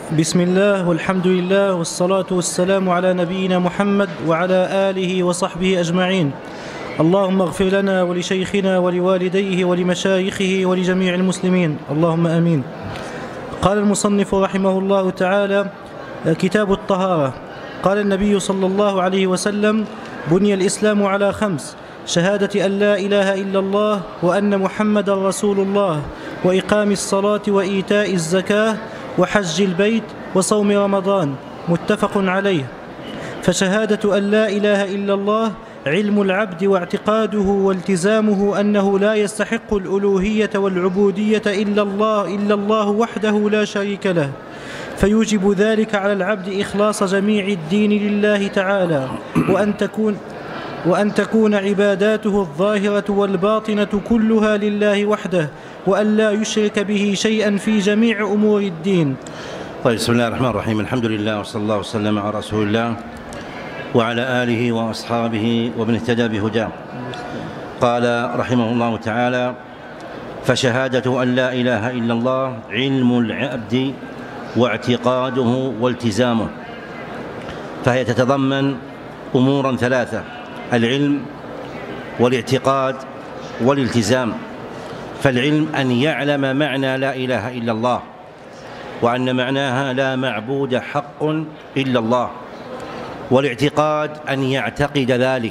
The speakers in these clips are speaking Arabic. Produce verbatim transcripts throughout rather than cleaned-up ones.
بسم الله والحمد لله والصلاة والسلام على نبينا محمد وعلى آله وصحبه أجمعين. اللهم اغفر لنا ولشيخنا ولوالديه ولمشايخه ولجميع المسلمين، اللهم آمين. قال المصنف رحمه الله تعالى: كتاب الطهارة. قال النبي صلى الله عليه وسلم: بني الإسلام على خمس: شهادة أن لا إله إلا الله وأن محمد رسول الله، وإقام الصلاة وإيتاء الزكاة وحج البيت وصوم رمضان. متفق عليه. فشهادة أن لا إله إلا الله علم العبد واعتقاده والتزامه أنه لا يستحق الألوهية والعبودية إلا الله إلا الله وحده لا شريك له، فيوجب ذلك على العبد إخلاص جميع الدين لله تعالى، وأن تكون وأن تكون عباداته الظاهرة والباطنة كلها لله وحده، وأن لا يشرك به شيئا في جميع أمور الدين. طيب، بسم الله الرحمن الرحيم. الحمد لله وصلى الله وسلم على رسول الله وعلى آله وأصحابه ومن اهتدى بهداه. قال رحمه الله تعالى: فشهادة أن لا إله إلا الله علم العبد واعتقاده والتزامه، فهي تتضمن أمورا ثلاثة: العلم والاعتقاد والالتزام. فالعلم أن يعلم معنى لا إله إلا الله، وأن معناها لا معبود حق إلا الله. والاعتقاد أن يعتقد ذلك،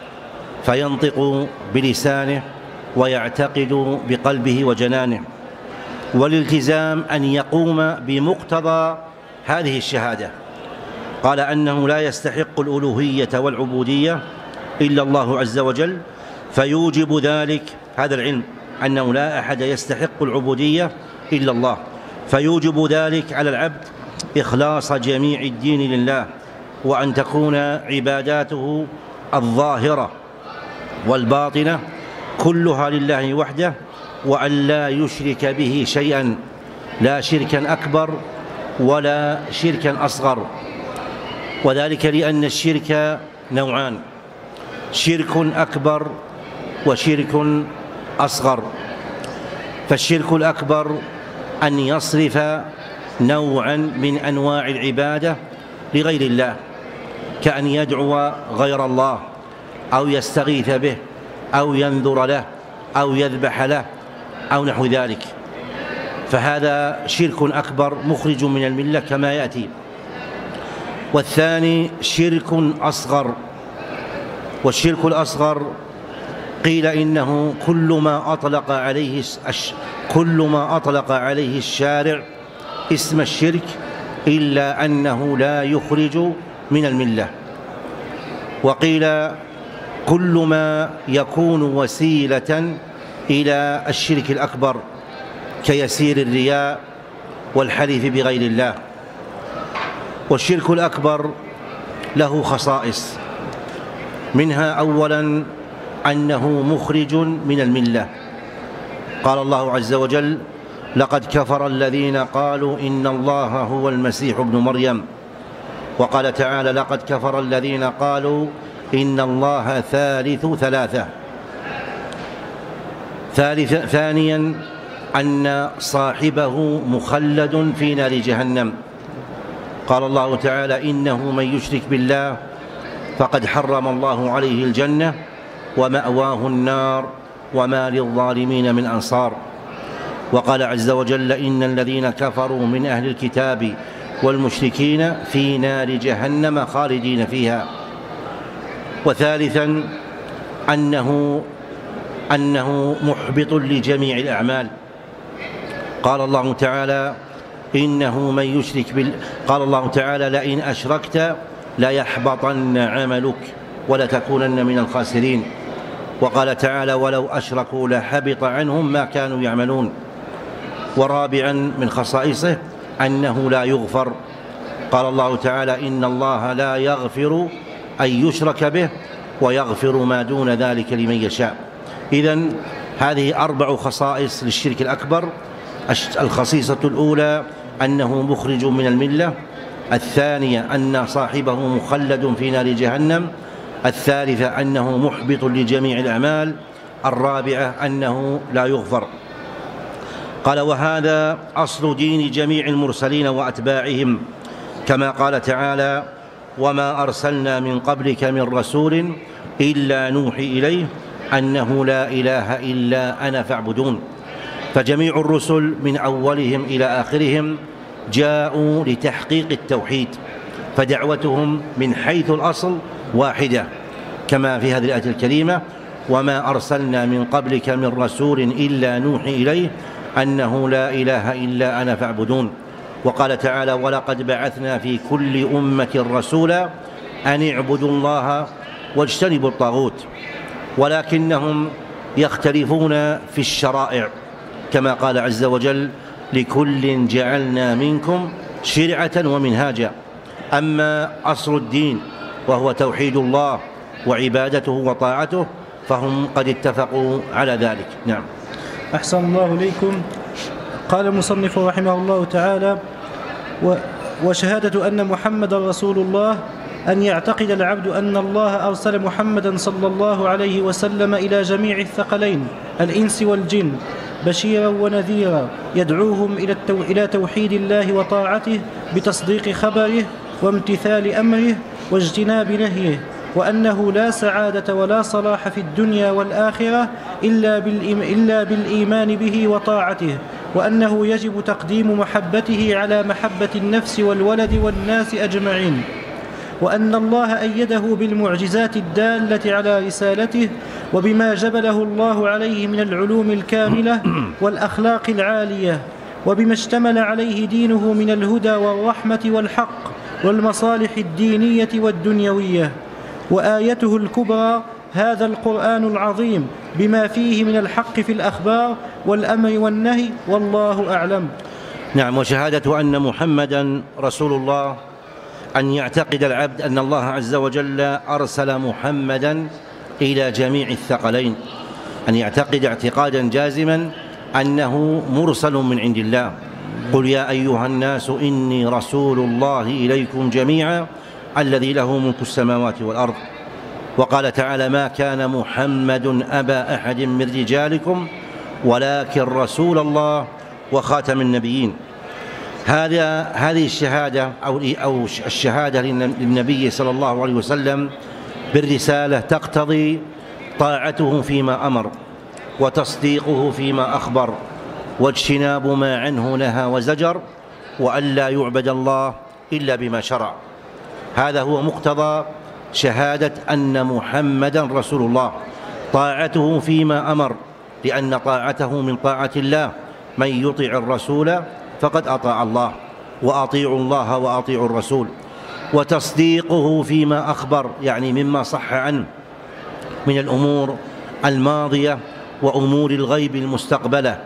فينطق بلسانه ويعتقد بقلبه وجنانه. والالتزام أن يقوم بمقتضى هذه الشهادة. قال أنه لا يستحق الألوهية والعبودية إلا الله عز وجل، فيوجب ذلك هذا العلم أنه لا أحد يستحق العبودية إلا الله، فيوجب ذلك على العبد إخلاص جميع الدين لله، وأن تكون عباداته الظاهرة والباطنة كلها لله وحده، وأن لا يشرك به شيئا، لا شركا أكبر ولا شركا أصغر. وذلك لأن الشرك نوعان: شرك أكبر وشرك أصغر. فالشرك الأكبر أن يصرف نوعا من أنواع العبادة لغير الله، كأن يدعو غير الله أو يستغيث به أو ينذر له أو يذبح له أو نحو ذلك، فهذا شرك أكبر مخرج من الملة كما يأتي. والثاني شرك أصغر، والشرك الأصغر قيل إنه كل ما أطلق عليه كل ما أطلق عليه الشارع اسم الشرك، إلا أنه لا يخرج من الملة. وقيل كل ما يكون وسيلة إلى الشرك الأكبر، كيسير الرياء والحلف بغير الله. والشرك الأكبر له خصائص، منها أولا أنه مخرج من الملة. قال الله عز وجل: لقد كفر الذين قالوا إن الله هو المسيح ابن مريم. وقال تعالى: لقد كفر الذين قالوا إن الله ثالث ثلاثة. ثالث ثانيا أن صاحبه مخلد في نار جهنم. قال الله تعالى: إنه من يشرك بالله فقد حرم الله عليه الجنة ومأواه النار وما للظالمين من أنصار. وقال عز وجل: إن الذين كفروا من أهل الكتاب والمشركين في نار جهنم خالدين فيها. وثالثا أنه أنه محبط لجميع الأعمال. قال الله تعالى: إنه من يشرك بال قال الله تعالى: لئن أشركت ليحبطن عملك ولتكونن من الخاسرين. وقال تعالى: ولو أشركوا لحبط عنهم ما كانوا يعملون. ورابعا من خصائصه أنه لا يغفر. قال الله تعالى: إن الله لا يغفر أن يشرك به ويغفر ما دون ذلك لمن يشاء. إذن هذه أربع خصائص للشرك الأكبر. الخصيصة الأولى أنه مخرج من الملة، الثانية أن صاحبه مخلد في نار جهنم، الثالثة أنه محبط لجميع الأعمال، الرابعة أنه لا يغفر. قال: وهذا أصل دين جميع المرسلين وأتباعهم، كما قال تعالى: وما أرسلنا من قبلك من رسول إلا نوحي إليه أنه لا إله إلا أنا فاعبدون. فجميع الرسل من أولهم إلى آخرهم جاءوا لتحقيق التوحيد، فدعوتهم من حيث الأصل واحدة، كما في هذه الآية الكريمة: وما أرسلنا من قبلك من رسول إلا نوحي إليه أنه لا إله إلا أنا فاعبدون. وقال تعالى: ولقد بعثنا في كل أمة رسولا أن اعبدوا الله واجتنبوا الطاغوت، ولكنهم يختلفون في الشرائع، كما قال عز وجل: لكل جعلنا منكم شرعة ومنهاجا. أما أصل الدين وهو توحيد الله وعبادته وطاعته فهم قد اتفقوا على ذلك. نعم. أحسن الله إليكم. قال المصنف رحمه الله تعالى: وشهادة أن محمد رسول الله أن يعتقد العبد أن الله أرسل محمدا صلى الله عليه وسلم إلى جميع الثقلين الإنس والجن بشيرا ونذيرا، يدعوهم إلى توحيد الله وطاعته بتصديق خبره وامتثال أمره واجتناب نهيه، وأنه لا سعادة ولا صلاح في الدنيا والآخرة إلا بالإيمان به وطاعته، وأنه يجب تقديم محبته على محبة النفس والولد والناس أجمعين، وأن الله أيده بالمعجزات الدالة على رسالته وبما جبله الله عليه من العلوم الكاملة والأخلاق العالية، وبما اشتمل عليه دينه من الهدى والرحمة والحق والمصالح الدينية والدنيوية. وآيته الكبرى هذا القرآن العظيم بما فيه من الحق في الأخبار والأمر والنهي، والله أعلم. نعم. وشهادة أن محمدا رسول الله أن يعتقد العبد أن الله عز وجل أرسل محمدا إلى جميع الثقلين، أن يعتقد اعتقادا جازما أنه مرسل من عند الله. قل يا أيها الناس إني رسول الله إليكم جميعا الذي له ملك السماوات والأرض. وقال تعالى: ما كان محمد أبا أحد من رجالكم ولكن رسول الله وخاتم النبيين. هذا هذه الشهادة أو أو الشهادة للنبي صلى الله عليه وسلم بالرسالة تقتضي طاعته فيما أمر، وتصديقه فيما أخبر، واجتناب ما عنه نهى وزجر، وأن لا يعبد الله إلا بما شرع. هذا هو مقتضى شهادة أن محمدا رسول الله، طاعته فيما أمر، لأن طاعته من طاعة الله، من يطع الرسول فقد أطاع الله، وأطيعوا الله وأطيعوا الرسول. وتصديقه فيما أخبر، يعني مما صح عنه من الأمور الماضية وأمور الغيب المستقبلة.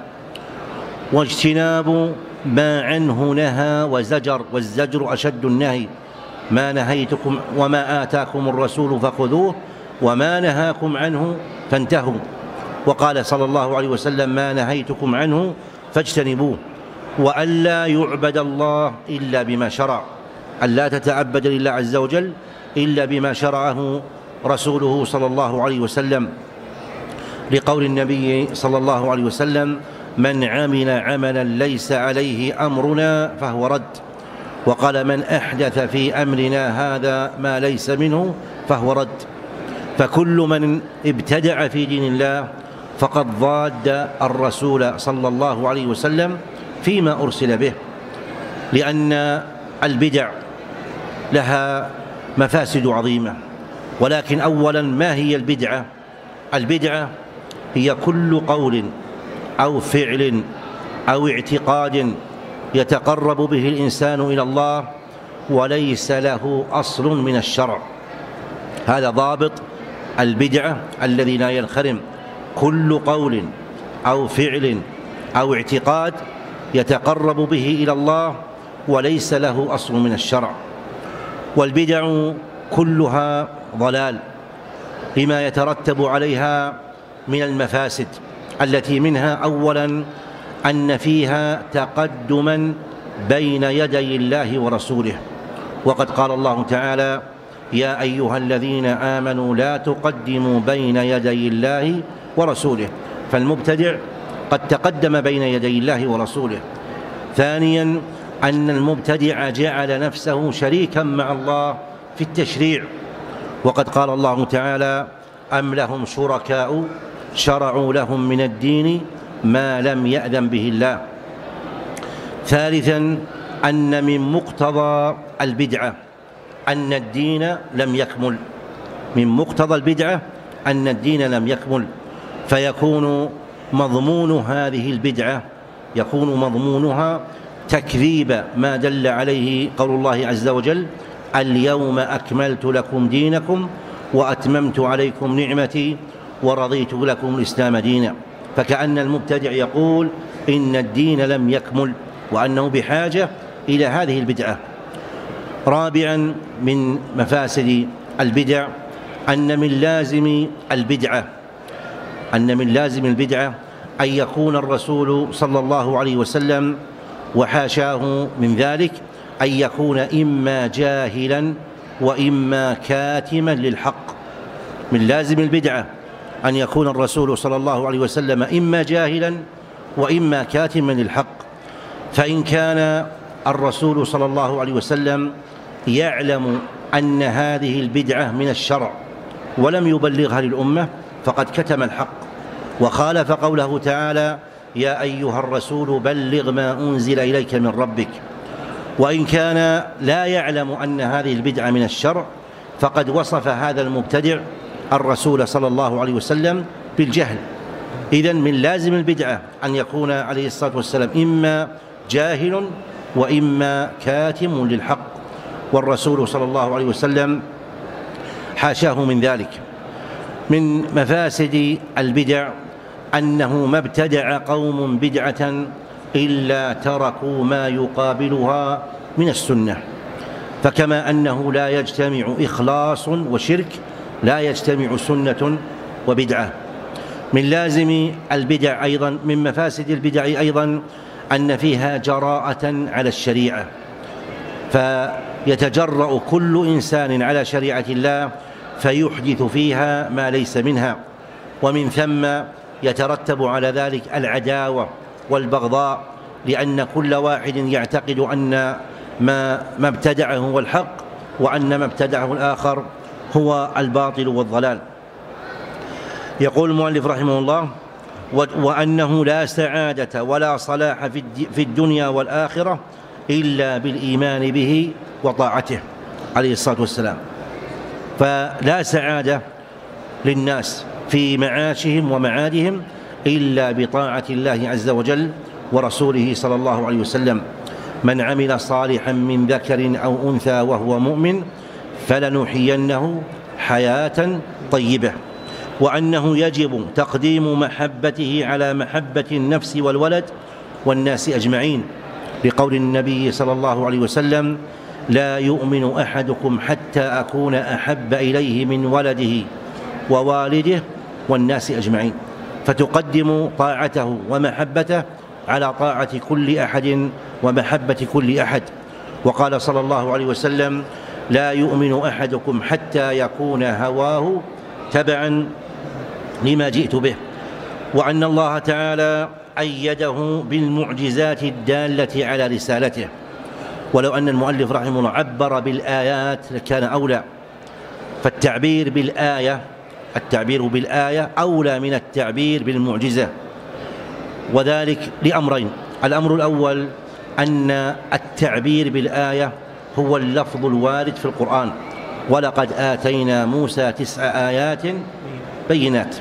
واجتناب ما عنه نهى وزجر، والزجر أشد النهي، ما نهيتكم وما آتاكم الرسول فخذوه وما نهاكم عنه فانتهوا. وقال صلى الله عليه وسلم: ما نهيتكم عنه فاجتنبوه. وأن لا يعبد الله إلا بما شرع، أن لا تتعبد لله عز وجل إلا بما شرعه رسوله صلى الله عليه وسلم، لقول النبي صلى الله عليه وسلم: من عمل عملا ليس عليه أمرنا فهو رد. وقال: من أحدث في أمرنا هذا ما ليس منه فهو رد. فكل من ابتدع في دين الله فقد ضاد الرسول صلى الله عليه وسلم فيما أرسل به، لأن البدع لها مفاسد عظيمة. ولكن أولا، ما هي البدعة؟ البدعة هي كل قول أو فعل أو اعتقاد يتقرب به الإنسان إلى الله وليس له أصل من الشرع. هذا ضابط البدعة الذي لا ينخرم: كل قول أو فعل أو اعتقاد يتقرب به إلى الله وليس له أصل من الشرع. والبدع كلها ضلال لما يترتب عليها من المفاسد، التي منها أولا أن فيها تقدما بين يدي الله ورسوله، وقد قال الله تعالى: يا أيها الذين آمنوا لا تقدموا بين يدي الله ورسوله. فالمبتدع قد تقدم بين يدي الله ورسوله. ثانيا أن المبتدع جعل نفسه شريكا مع الله في التشريع، وقد قال الله تعالى: أم لهم شركاء شرعوا لهم من الدين ما لم يأذن به الله. ثالثا أن من مقتضى البدعة أن الدين لم يكمل، من مقتضى البدعة أن الدين لم يكمل، فيكون مضمون هذه البدعة يكون مضمونها تكذيب ما دل عليه قول الله عز وجل: اليوم أكملت لكم دينكم وأتممت عليكم نعمتي ورضيت لكم الإسلام دينا. فكأن المبتدع يقول إن الدين لم يكمل وأنه بحاجة إلى هذه البدعة. رابعا من مفاسد البدع أن من لازم البدعة أن من لازم البدعة أن يكون الرسول صلى الله عليه وسلم وحاشاه من ذلك أن يكون إما جاهلا وإما كاتما للحق. من لازم البدعة أن يكون الرسول صلى الله عليه وسلم إما جاهلا وإما كاتما للحق. فإن كان الرسول صلى الله عليه وسلم يعلم أن هذه البدعة من الشرع ولم يبلغها للأمة فقد كتم الحق وخالف قوله تعالى: يا أيها الرسول بلغ ما أنزل إليك من ربك. وإن كان لا يعلم أن هذه البدعة من الشرع فقد وصف هذا المبتدع الرسول صلى الله عليه وسلم بالجهل. إذن من لازم البدعة أن يكون عليه الصلاة والسلام إما جاهل وإما كاتم للحق، والرسول صلى الله عليه وسلم حاشاه من ذلك. من مفاسد البدع أنه ما ابتدع قوم بدعة إلا تركوا ما يقابلها من السنة، فكما أنه لا يجتمع إخلاص وشرك لا يجتمع سنة وبدعة. من لازم البدع أيضا من مفاسد البدع أيضا أن فيها جراءة على الشريعة، فيتجرأ كل إنسان على شريعة الله فيحدث فيها ما ليس منها، ومن ثم يترتب على ذلك العداوة والبغضاء، لأن كل واحد يعتقد أن ما ما ابتدعه هو الحق وأن ما ابتدعه الآخر هو الباطل والضلال. يقول المؤلف رحمه الله: وأنه لا سعادة ولا صلاح في الدنيا والآخرة إلا بالإيمان به وطاعته عليه الصلاة والسلام. فلا سعادة للناس في معاشهم ومعادهم إلا بطاعة الله عز وجل ورسوله صلى الله عليه وسلم. من عمل صالحا من ذكر أو أنثى وهو مؤمن فلنحيينه حياة طيبة. وأنه يجب تقديم محبته على محبة النفس والولد والناس أجمعين، لقول النبي صلى الله عليه وسلم: لا يؤمن أحدكم حتى أكون أحب إليه من ولده ووالده والناس أجمعين. فتقدم طاعته ومحبته على طاعة كل أحد ومحبة كل أحد. وقال صلى الله عليه وسلم: لا يؤمن أحدكم حتى يكون هواه تبعا لما جئت به. وأن الله تعالى أيده بالمعجزات الدالة على رسالته، ولو أن المؤلف رحمه الله عبر بالآيات لكان أولى، فالتعبير بالآية التعبير بالآية أولى من التعبير بالمعجزة، وذلك لأمرين: الأمر الأول أن التعبير بالآية هو اللفظ الوارد في القرآن: ولقد آتينا موسى تسع آيات بينات.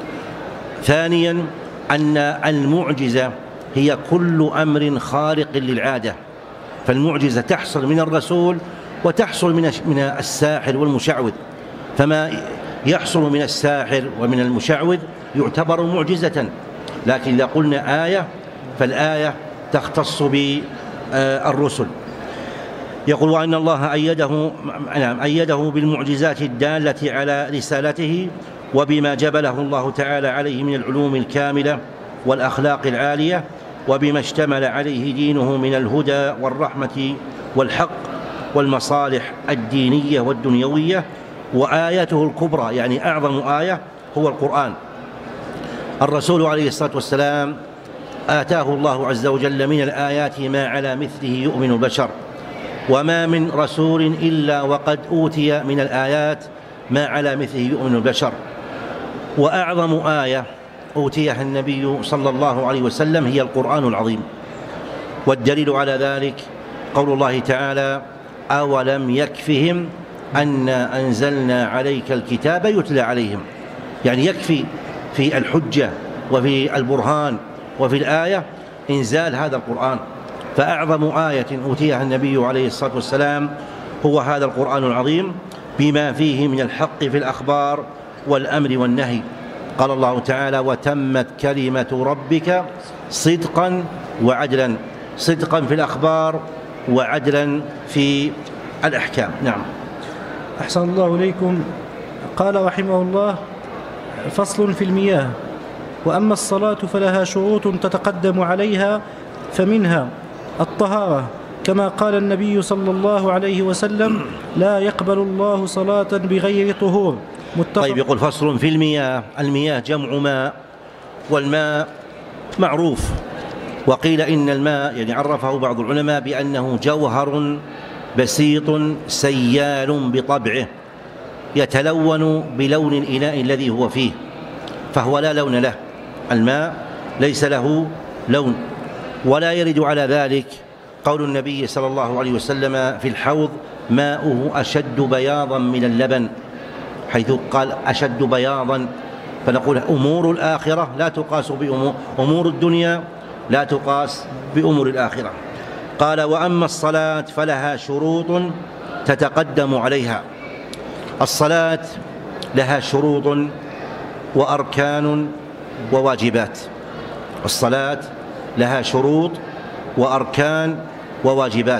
ثانيا أن المعجزة هي كل أمر خارق للعادة، فالمعجزة تحصل من الرسول وتحصل من الساحر والمشعوذ، فما يحصل من الساحر ومن المشعوذ يعتبر معجزة. لكن إذا قلنا آية فالآية تختص بالرسل. يقول: وأن الله أيده نعم أيده بالمعجزات الدالة على رسالته وبما جبله الله تعالى عليه من العلوم الكاملة والأخلاق العالية، وبما اشتمل عليه دينه من الهدى والرحمة والحق والمصالح الدينية والدنيوية. وآيته الكبرى يعني أعظم آية هو القرآن. الرسول عليه الصلاة والسلام آتاه الله عز وجل من الآيات ما على مثله يؤمن البشر، وما من رسول إلا وقد أوتي من الآيات ما على مثله يؤمن البشر. وأعظم آية أوتيها النبي صلى الله عليه وسلم هي القرآن العظيم، والدليل على ذلك قول الله تعالى: أولم يكفهم أنا أنزلنا عليك الكتاب يتلى عليهم. يعني يكفي في الحجة وفي البرهان وفي الآية إنزال هذا القرآن. فأعظم آية أوتيها النبي عليه الصلاة والسلام هو هذا القرآن العظيم بما فيه من الحق في الأخبار والأمر والنهي. قال الله تعالى: وتمت كلمة ربك صدقا وعدلا، صدقا في الأخبار وعدلا في الأحكام. نعم. أحسن الله إليكم. قال رحمه الله: فصل في المياه. وأما الصلاة فلها شروط تتقدم عليها، فمنها الطهارة، كما قال النبي صلى الله عليه وسلم: لا يقبل الله صلاة بغير طهور. طيب، يقول فصل في المياه. المياه جمع ماء، والماء معروف، وقيل إن الماء يعني عرفه بعض العلماء بأنه جوهر بسيط سيال بطبعه يتلون بلون الإناء الذي هو فيه، فهو لا لون له. الماء ليس له لون. ولا يرد على ذلك قول النبي صلى الله عليه وسلم في الحوض: ماؤه أشد بياضا من اللبن، حيث قال أشد بياضا. فنقول أمور الآخرة لا تقاس بأمور أمور الدنيا لا تقاس بأمور الآخرة. قال: وأما الصلاة فلها شروط تتقدم عليها. الصلاة لها شروط وأركان وواجبات. الصلاة لها شروط وأركان وواجبات.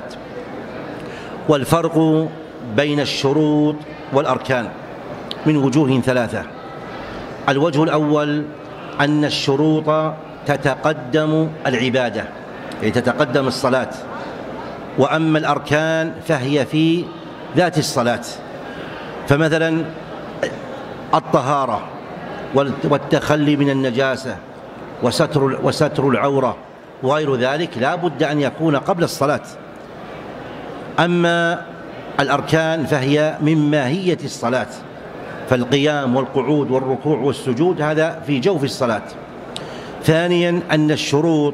والفرق بين الشروط والأركان من وجوه ثلاثة. الوجه الأول أن الشروط تتقدم العبادة، يعني تتقدم الصلاة، وأما الأركان فهي في ذات الصلاة. فمثلا الطهارة والتخلي من النجاسة وستر وستر العورة وغير ذلك لا بد أن يكون قبل الصلاة. أما الأركان فهي من ماهية الصلاة، فالقيام والقعود والركوع والسجود هذا في جوف الصلاة. ثانيا أن الشروط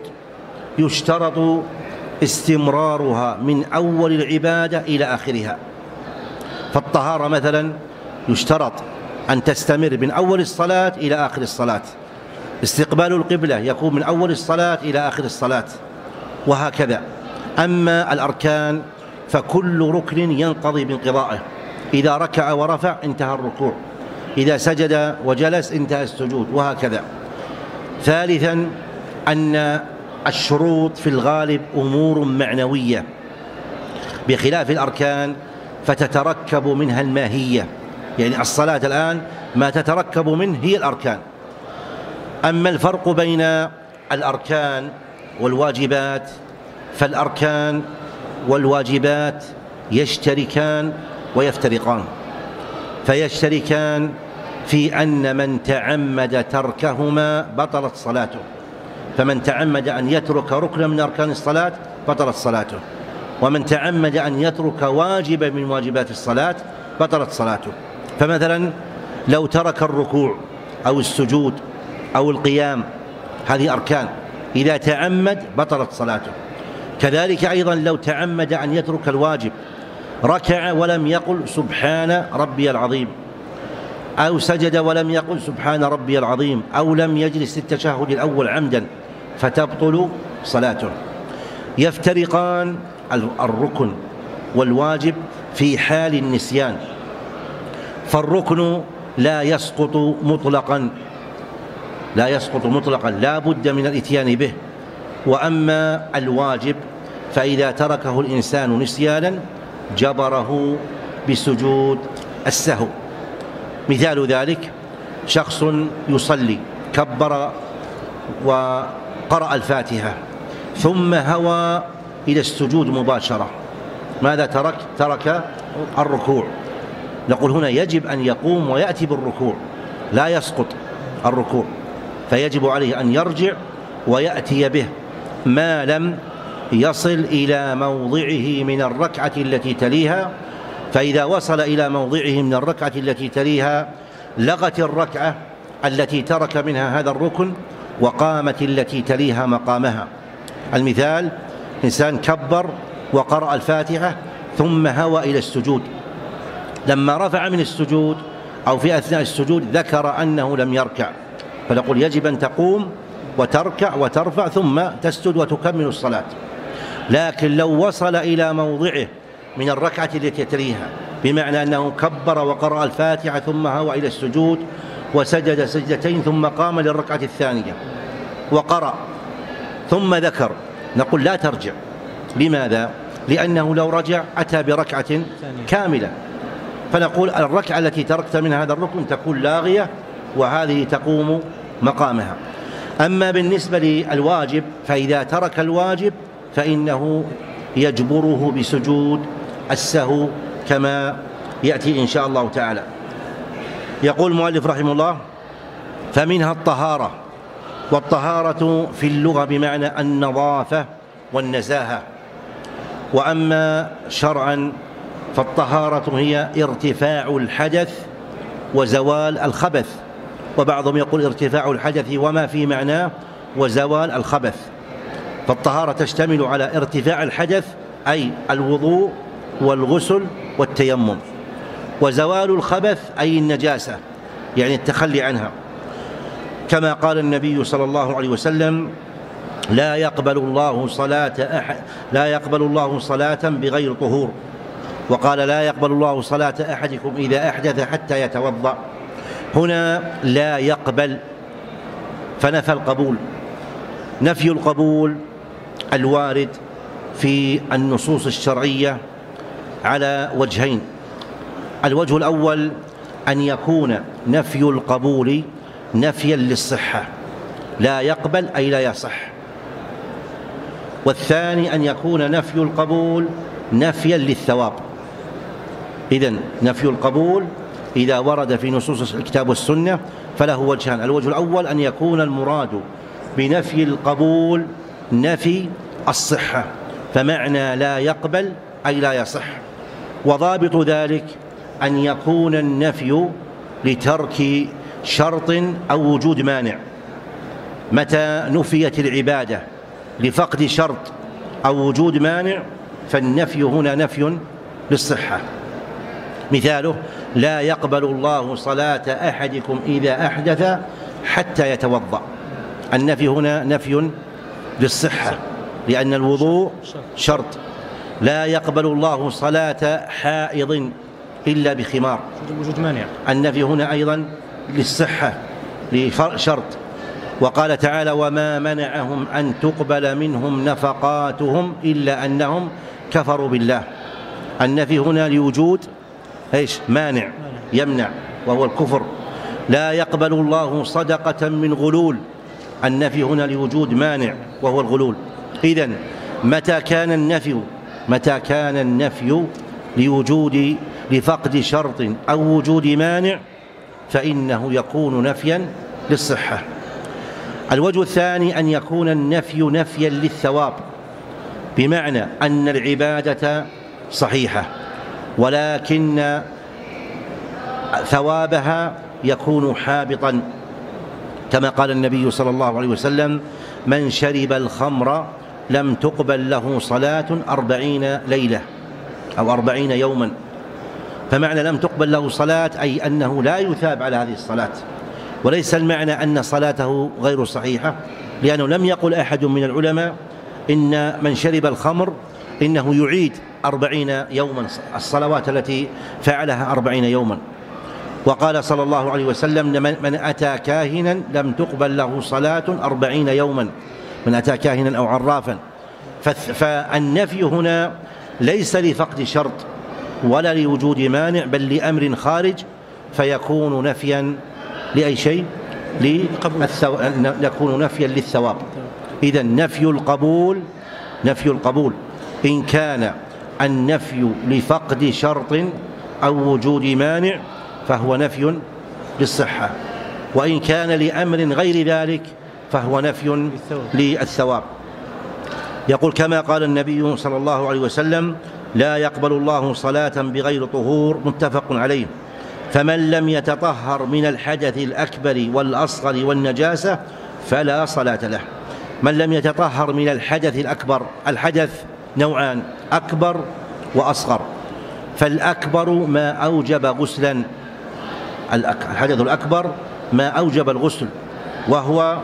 يشترط استمرارها من أول العبادة إلى آخرها. فالطهارة مثلا يشترط أن تستمر من أول الصلاة إلى آخر الصلاة. استقبال القبلة يكون من أول الصلاة إلى آخر الصلاة، وهكذا. أما الأركان فكل ركن ينقضي بانقضائه. إذا ركع ورفع انتهى الركوع، إذا سجد وجلس انتهى السجود، وهكذا. ثالثا أن الشروط في الغالب أمور معنوية، بخلاف الأركان فتتركب منها الماهية. يعني الصلاة الآن ما تتركب منه هي الأركان. أما الفرق بين الأركان والواجبات فالأركان والواجبات يشتركان ويفترقان. فيشتركان في أن من تعمد تركهما بطلت صلاته. فمن تعمد أن يترك ركنا من أركان الصلاة بطلت صلاته، ومن تعمد أن يترك واجبا من واجبات الصلاة بطلت صلاته. فمثلا لو ترك الركوع أو السجود أو القيام، هذه أركان، إذا تعمد بطلت صلاته. كذلك أيضا لو تعمد أن يترك الواجب، ركع ولم يقل سبحان ربي العظيم، أو سجد ولم يقل سبحان ربي العظيم، أو لم يجلس للتشهد الأول عمدا، فتبطل صلاته. يفترقان الركن والواجب في حال النسيان. فالركن لا يسقط مطلقا، لا يسقط مطلقا لا بد من الإتيان به. وأما الواجب فإذا تركه الإنسان نسيانا جبره بسجود السهو. مثال ذلك شخص يصلي كبر وقرأ الفاتحة ثم هوى إلى السجود مباشرة، ماذا ترك؟ ترك الركوع. نقول هنا يجب أن يقوم ويأتي بالركوع، لا يسقط الركوع، فيجب عليه أن يرجع ويأتي به ما لم يصل إلى موضعه من الركعة التي تليها، فإذا وصل إلى موضعه من الركعة التي تليها لغت الركعة التي ترك منها هذا الركن وقامت التي تليها مقامها. المثال: إنسان كبر وقرأ الفاتحة ثم هوى إلى السجود، لما رفع من السجود أو في أثناء السجود ذكر أنه لم يركع، فنقول يجب أن تقوم وتركع وترفع ثم تسجد وتكمل الصلاة. لكن لو وصل إلى موضعه من الركعة التي تليها، بمعنى أنه كبر وقرأ الفاتحة ثم هوى إلى السجود وسجد سجدتين ثم قام للركعة الثانية وقرأ ثم ذكر، نقول لا ترجع. لماذا؟ لأنه لو رجع أتى بركعة كاملة، فنقول الركعة التي تركت من هذا الركن تكون لاغية وهذه تقوم مقامها. أما بالنسبة للواجب فإذا ترك الواجب فإنه يجبره بسجود السهو كما يأتي إن شاء الله تعالى. يقول المؤلف رحمه الله: فمنها الطهارة، والطهارة في اللغة بمعنى النظافة والنزاهة، وأما شرعا فالطهارة هي ارتفاع الحدث وزوال الخبث، وبعضهم يقول ارتفاع الحدث وما في معناه وزوال الخبث. فالطهارة تشتمل على ارتفاع الحدث أي الوضوء والغسل والتيمم، وزوال الخبث أي النجاسة يعني التخلي عنها، كما قال النبي صلى الله عليه وسلم: لا يقبل الله صلاة أحد لا يقبل الله صلاة بغير طهور، وقال: لا يقبل الله صلاة أحدكم إذا أحدث حتى يتوضأ. هنا لا يقبل فنفى القبول. نفي القبول الوارد في النصوص الشرعية على وجهين: الوجه الأول أن يكون نفي القبول نفيا للصحة، لا يقبل أي لا يصح، والثاني أن يكون نفي القبول نفيا للثواب. إذن نفي القبول إذا ورد في نصوص الكتاب والسنة فله وجهان: الوجه الأول أن يكون المراد بنفي القبول نفي الصحة، فمعنى لا يقبل أي لا يصح، وضابط ذلك أن يكون النفي لترك شرط أو وجود مانع. متى نفيت العبادة لفقد شرط أو وجود مانع فالنفي هنا نفي للصحة. مثاله: لا يقبل الله صلاة أحدكم إذا أحدث حتى يتوضأ. النفي هنا نفي للصحة لأن الوضوء شرط. لا يقبل الله صلاة حائض إلا بخمار. وجود مانع. النفي هنا أيضا للصحة لشرط. وقال تعالى: وما منعهم أن تقبل منهم نفقاتهم إلا أنهم كفروا بالله. النفي هنا لوجود إيش؟ مانع يمنع وهو الكفر. لا يقبل الله صدقة من غلول. النفي هنا لوجود مانع وهو الغلول. إذن متى كان النفي متى كان النفي لوجود لفقد شرط أو وجود مانع فإنه يكون نفيا للصحة. الوجه الثاني أن يكون النفي نفيا للثواب، بمعنى أن العبادة صحيحة ولكن ثوابها يكون حابطا، كما قال النبي صلى الله عليه وسلم: من شرب الخمر لم تقبل له صلاة أربعين ليلة أو أربعين يوما. فمعنى لم تقبل له صلاة أي أنه لا يثاب على هذه الصلاة، وليس المعنى أن صلاته غير صحيحة، لأنه لم يقل أحد من العلماء إن من شرب الخمر إنه يعيد أربعين يوما الصلوات التي فعلها أربعين يوما. وقال صلى الله عليه وسلم: من أتى كاهنا لم تقبل له صلاة أربعين يوما، من أتى كاهنا أو عرافا. فالنفي هنا ليس لفقد شرط ولا لوجود مانع، بل لأمر خارج، فيكون نفيا لأي شيء؟ للثو... يكون نفيا للثواب. إذن نفي القبول نفي القبول إن كان النفي لفقد شرط أو وجود مانع فهو نفي للصحة، وإن كان لأمر غير ذلك فهو نفي للثواب. يقول كما قال النبي صلى الله عليه وسلم: لا يقبل الله صلاة بغير طهور، متفق عليه. فمن لم يتطهر من الحدث الأكبر والأصغر والنجاسة فلا صلاة له. من لم يتطهر من الحدث الأكبر، الحدث نوعان: أكبر وأصغر. فالأكبر ما أوجب غسلا، الحدث الأكبر ما أوجب الغسل، وهو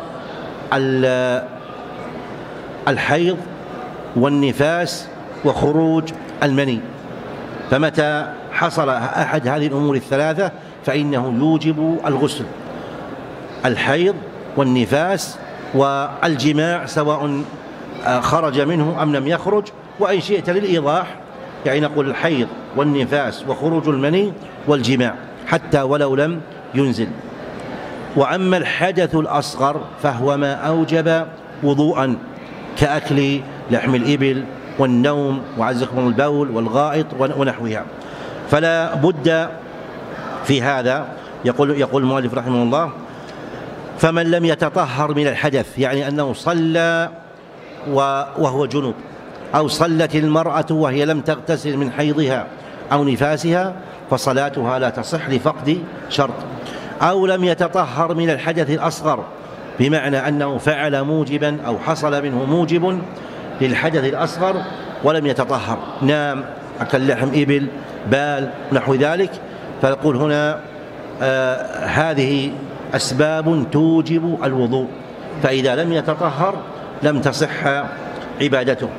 الحيض والنفاس وخروج المني. فمتى حصل أحد هذه الأمور الثلاثة فإنه يوجب الغسل: الحيض والنفاس والجماع، سواء خرج منه أم لم يخرج. وإن شئت للإيضاح يعني نقول الحيض والنفاس وخروج المني والجماع حتى ولو لم ينزل. وأما الحدث الأصغر فهو ما أوجب وضوءا، كأكل لحم الإبل والنوم وعزكم البول والغائط ونحوها. فلا بد في هذا، يقول يقول المؤلف رحمه الله: فمن لم يتطهر من الحدث، يعني أنه صلى وهو جنوب، أو صلت المرأة وهي لم تغتسل من حيضها أو نفاسها، فصلاتها لا تصح لفقد شرط. أو لم يتطهر من الحدث الأصغر، بمعنى أنه فعل موجبا أو حصل منه موجب للحدث الأصغر ولم يتطهر، نام، أكل لحم إبل، بال، نحو ذلك. فيقول هنا آه هذه أسباب توجب الوضوء، فإذا لم يتطهر لم تصح عبادته.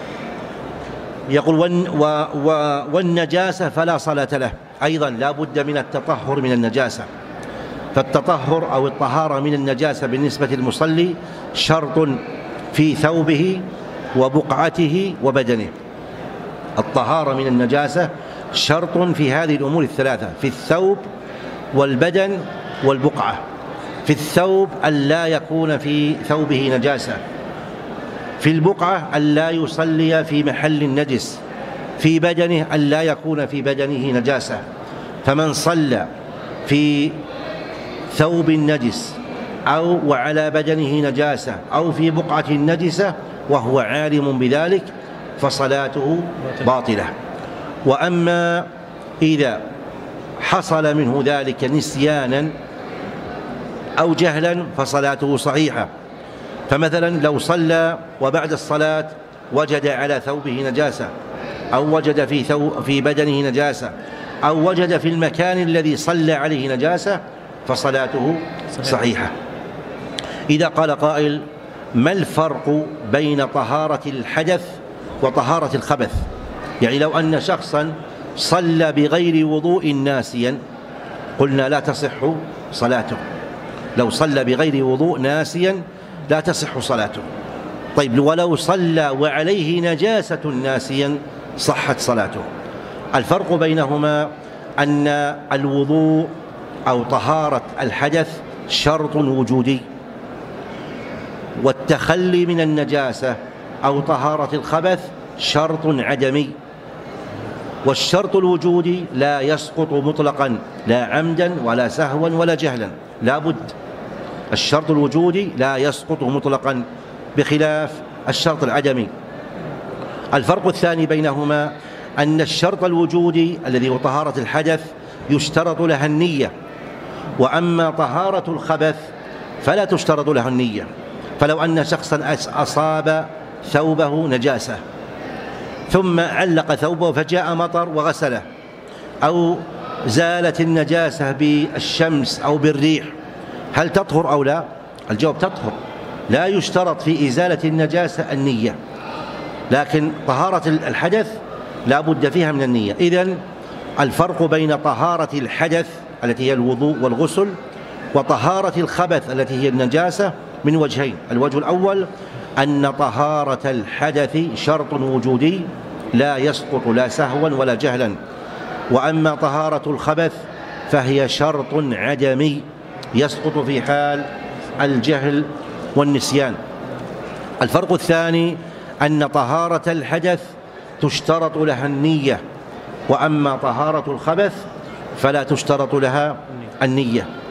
يقول والنجاسة فلا صلاة له، أيضا لا بد من التطهر من النجاسة. فالتطهر أو الطهارة من النجاسة بالنسبة للمصلي شرط في ثوبه وبقعته وبدنه. الطهارة من النجاسة شرط في هذه الأمور الثلاثة: في الثوب والبدن والبقعة. في الثوب ألا يكون في ثوبه نجاسة، في البقعة ألا يصلي في محل النجس، في بدنه ألا يكون في بدنه نجاسة. فمن صلى في ثوب النجس أو وعلى بدنه نجاسة أو في بقعة نجسة وهو عالم بذلك فصلاته باطلة. وأما إذا حصل منه ذلك نسيانا أو جهلا فصلاته صحيحة. فمثلا لو صلى وبعد الصلاة وجد على ثوبه نجاسة، أو وجد في, ثوب في بدنه نجاسة، أو وجد في المكان الذي صلى عليه نجاسة، فصلاته صحيحة. إذا قال قائل: ما الفرق بين طهارة الحدث وطهارة الخبث؟ يعني لو أن شخصا صلى بغير وضوء ناسيا، قلنا لا تصح صلاته. لو صلى بغير وضوء ناسيا لا تصح صلاته. طيب ولو صلى وعليه نجاسة ناسيا صحت صلاته. الفرق بينهما أن الوضوء أو طهارة الحدث شرط وجودي، والتخلي من النجاسة أو طهارة الخبث شرط عدمي. والشرط الوجودي لا يسقط مطلقا، لا عمدا ولا سهوا ولا جهلا، لا بد. الشرط الوجودي لا يسقط مطلقا بخلاف الشرط العدمي. الفرق الثاني بينهما أن الشرط الوجودي الذي هو طهارة الحدث يشترط لها النية، وأما طهارة الخبث فلا تشترط لها النية. فلو أن شخصا أصاب ثوبه نجاسة ثم علق ثوبه فجاء مطر وغسله، أو زالت النجاسة بالشمس أو بالريح، هل تطهر أو لا؟ الجواب تطهر. لا يشترط في إزالة النجاسة النية، لكن طهارة الحدث لا بد فيها من النية. إذن الفرق بين طهارة الحدث التي هي الوضوء والغسل وطهارة الخبث التي هي النجاسة من وجهين: الوجه الأول أن طهارة الحدث شرط وجودي لا يسقط لا سهوا ولا جهلا، وأما طهارة الخبث فهي شرط عدمي يسقط في حال الجهل والنسيان. الفرق الثاني أن طهارة الحدث تشترط لها النية، وأما طهارة الخبث فلا تشترط لها النية.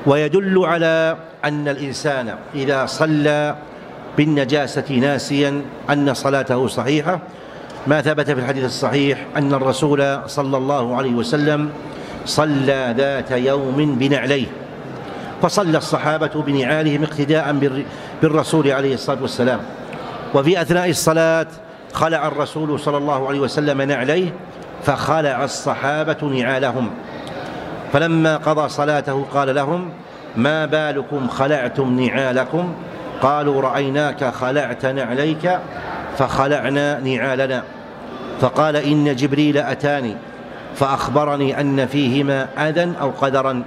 ويدل على أن الإنسان إذا صلى بالنجاسة ناسيا أن صلاته صحيحة، ما ثبت في الحديث الصحيح أن الرسول صلى الله عليه وسلم صلى ذات يوم بنعليه، فصلى الصحابة بنعالهم اقتداء بالرسول عليه الصلاة والسلام، وفي أثناء الصلاة خلع الرسول صلى الله عليه وسلم نعليه فخلع الصحابة نعالهم، فلما قضى صلاته قال لهم: ما بالكم خلعتم نعالكم؟ قالوا: رأيناك خلعت نعليك فخلعنا نعالنا. فقال: إن جبريل أتاني فأخبرني أن فيهما أذى أو قدرا.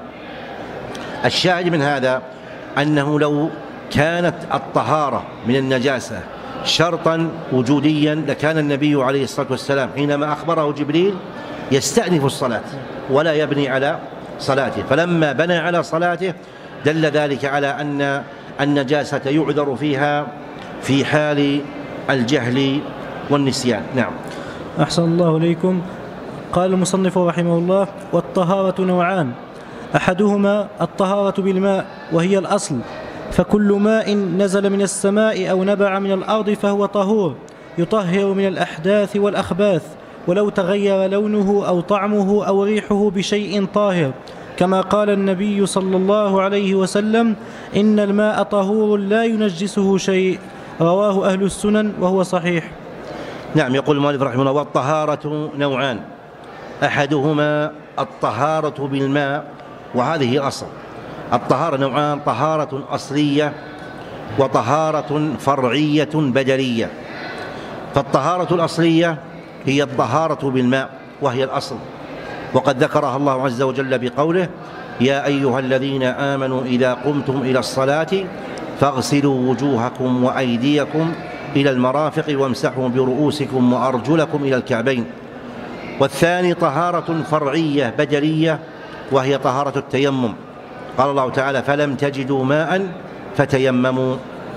الشاهد من هذا أنه لو كانت الطهارة من النجاسة شرطا وجوديا لكان النبي عليه الصلاة والسلام حينما أخبره جبريل يستأنف الصلاة ولا يبني على صلاته، فلما بنى على صلاته دل ذلك على أن النجاسة يعذر فيها في حال الجهل والنسيان. نعم. أحسن الله إليكم. قال المصنف رحمه الله: والطهارة نوعان، أحدهما الطهارة بالماء وهي الأصل، فكل ماء نزل من السماء أو نبع من الأرض فهو طهور يطهر من الأحداث والأخباث، ولو تغير لونه أو طعمه أو ريحه بشيء طاهر، كما قال النبي صلى الله عليه وسلم: إن الماء طهور لا ينجسه شيء، رواه أهل السنن وهو صحيح. نعم. يقول المؤلف رحمه الله: والطهارة نوعان، أحدهما الطهارة بالماء وهذه أصل. الطهارة نوعان: طهارة أصلية وطهارة فرعية بدلية. فالطهارة الأصلية هي الطهارة بالماء وهي الأصل، وقد ذكرها الله عز وجل بقوله: يا أيها الذين آمنوا إذا قمتم إلى الصلاة فاغسلوا وجوهكم وأيديكم إلى المرافق وامسحوا برؤوسكم وأرجلكم إلى الكعبين. والثاني طهارة فرعية بدلية وهي طهارة التيمم. قال الله تعالى: فلم تجدوا ماء فتيمموا.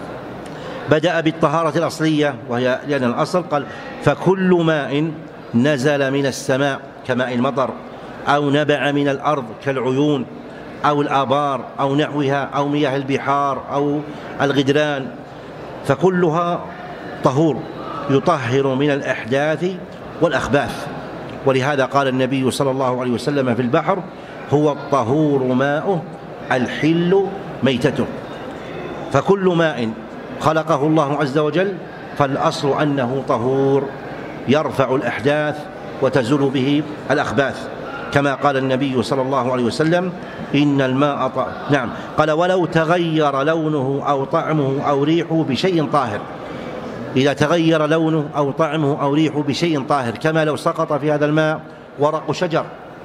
بدأ بالطهارة الأصلية وهي لأن الأصل قال: فكل ماء نزل من السماء كماء المطر أو نبع من الأرض كالعيون أو الآبار أو نحوها أو مياه البحار أو الغدران، فكلها طهور يطهر من الأحداث والأخباث. ولهذا قال النبي صلى الله عليه وسلم في البحر: هو الطهور ماؤه الحل ميتته. فكل ماء خلقه الله عز وجل فالأصل أنه طهور يرفع الأحداث وتزول به الأخباث، كما قال النبي صلى الله عليه وسلم: إن الماء طهور. نعم. قال: ولو تغير لونه أو طعمه أو ريحه بشيء طاهر. إذا تغير لونه أو طعمه أو ريحه بشيء طاهر، كما لو سقط في هذا الماء ورق شجر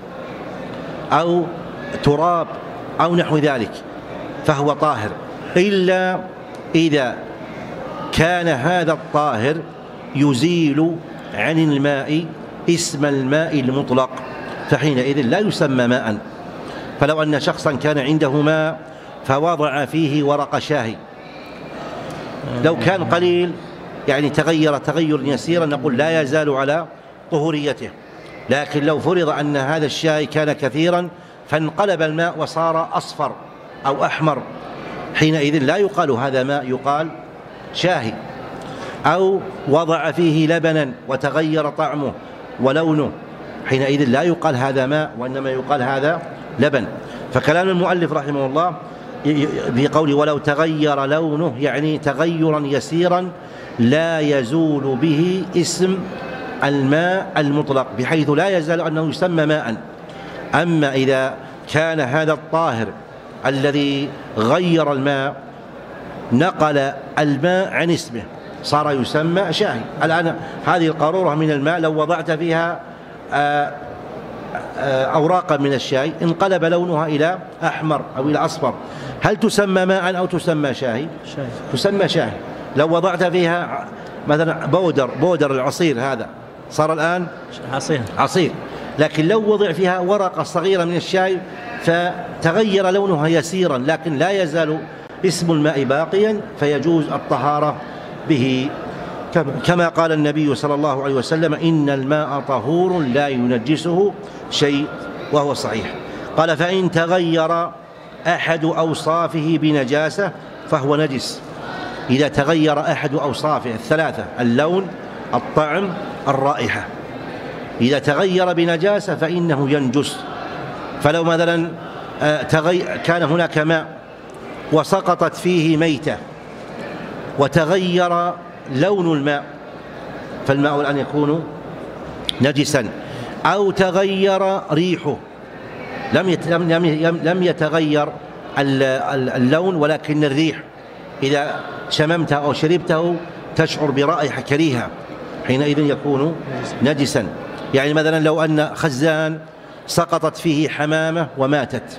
أو تراب أو نحو ذلك فهو طاهر، إلا إذا كان هذا الطاهر يزيل عن الماء اسم الماء المطلق، فحينئذ لا يسمى ماء. فلو أن شخصا كان عنده ماء فوضع فيه ورق شاهي، لو كان قليل يعني تغير تغير يسيرا نقول لا يزال على طهوريته، لكن لو فرض أن هذا الشاي كان كثيرا فانقلب الماء وصار أصفر أو أحمر، حينئذ لا يقال هذا ماء، يقال شاهي. أو وضع فيه لبنا وتغير طعمه ولونه، حينئذ لا يقال هذا ماء وإنما يقال هذا لبن. فكلام المؤلف رحمه الله في قوله ولو تغير لونه يعني تغيرا يسيرا لا يزول به اسم الماء المطلق، بحيث لا يزال أنه يسمى ماء. أما إذا كان هذا الطاهر الذي غير الماء نقل الماء عن اسمه صار يسمى شاهي. الآن هذه القارورة من الماء لو وضعت فيها أوراقا من الشاي انقلب لونها إلى أحمر أو إلى أصفر، هل تسمى ماء أو تسمى شاهي؟ شاهي. تسمى شاهي. لو وضعت فيها مثلا بودر بودر العصير هذا صار الآن عصير عصير، لكن لو وضع فيها ورقة صغيرة من الشاي فتغير لونها يسيرا لكن لا يزال اسم الماء باقيا فيجوز الطهارة به، كما قال النبي صلى الله عليه وسلم إن الماء طهور لا ينجسه شيء، وهو صحيح. قال فإن تغير أحد أوصافه بنجاسة فهو نجس. إذا تغير أحد أوصافه الثلاثة، اللون، الطعم، الرائحة، إذا تغير بنجاسة فإنه ينجس. فلو مثلا كان هناك ماء وسقطت فيه ميتة وتغير لون الماء فالماء الآن يكون نجسا، أو تغير ريحه، لم لم يتغير اللون ولكن الريح، إذا شممته أو شربته تشعر برائحة كريهة، حينئذ يكون نجسا. يعني مثلا لو أن خزان سقطت فيه حمامة وماتت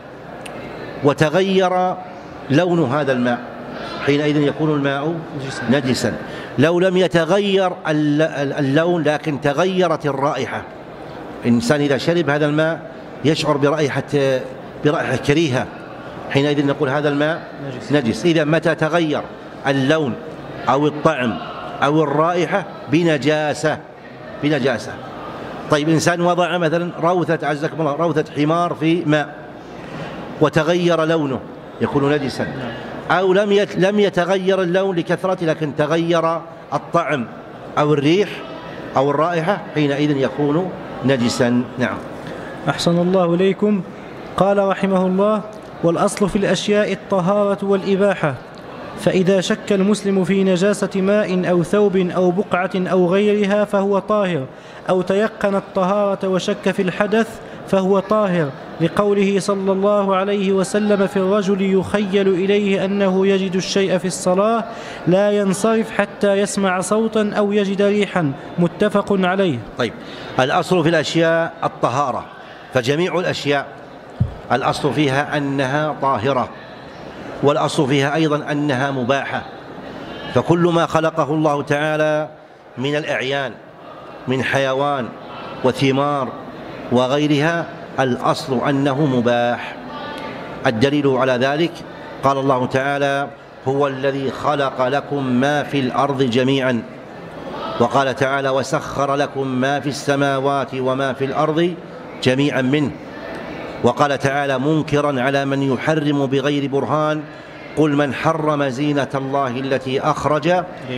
وتغير لون هذا الماء حينئذ يكون الماء نجسا. لو لم يتغير اللون لكن تغيرت الرائحة، الإنسان إذا شرب هذا الماء يشعر برائحة برائحة كريهة، حينئذ نقول هذا الماء نجس. إذا متى تغير اللون أو الطعم أو الرائحة بنجاسة بنجاسة طيب إنسان وضع مثلا روثة، عزكم الله، روثة حمار في ماء وتغير لونه يكون نجسا، أو لم لم يتغير اللون لكثرته لكن تغير الطعم أو الريح أو الرائحة حينئذ يكون نجسا. نعم. أحسن الله إليكم. قال رحمه الله: والأصل في الأشياء الطهارة والإباحة، فإذا شك المسلم في نجاسة ماء أو ثوب أو بقعة أو غيرها فهو طاهر، أو تيقن الطهارة وشك في الحدث فهو طاهر، لقوله صلى الله عليه وسلم في الرجل يخيل إليه أنه يجد الشيء في الصلاة لا ينصرف حتى يسمع صوتا أو يجد ريحا، متفق عليه. طيب، الأصل في الأشياء الطهارة، فجميع الأشياء الأصل فيها أنها طاهرة، والأصل فيها أيضا أنها مباحة. فكل ما خلقه الله تعالى من الأعيان من حيوان وثمار وغيرها الأصل أنه مباح. الدليل على ذلك قال الله تعالى: هو الذي خلق لكم ما في الأرض جميعا، وقال تعالى: وسخر لكم ما في السماوات وما في الأرض جميعا منه. وقال تعالى منكرا على من يحرم بغير برهان: قل من حرم زينة الله التي أخرج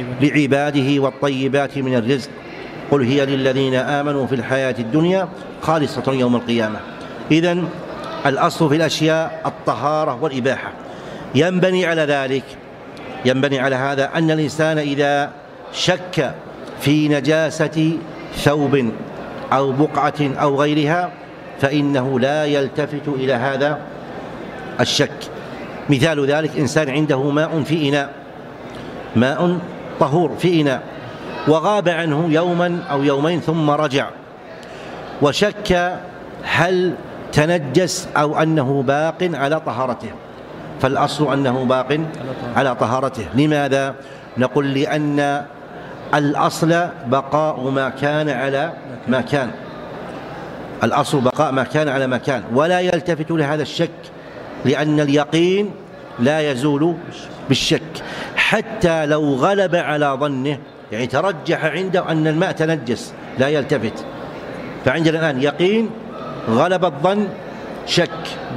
لعباده والطيبات من الرزق قل هي للذين آمنوا في الحياة الدنيا خالصة يوم القيامة. إذن الأصل في الأشياء الطهارة والإباحة. ينبني على ذلك ينبني على هذا أن الإنسان إذا شك في نجاسة ثوب أو بقعة أو غيرها فإنه لا يلتفت إلى هذا الشك. مثال ذلك: إنسان عنده ماء في إناء، ماء طهور في إناء، وغاب عنه يوما أو يومين ثم رجع وشك هل تنجس أو أنه باق على طهارته، فالأصل أنه باق على طهارته. لماذا؟ نقول لأن الأصل بقاء ما كان على ما كان، الأصل بقاء ما كان على ما كان، ولا يلتفت لهذا الشك، لأن اليقين لا يزول بالشك. حتى لو غلب على ظنه، يعني ترجح عنده أن الماء تنجس، لا يلتفت. فعندنا الآن يقين غلب الظن شك،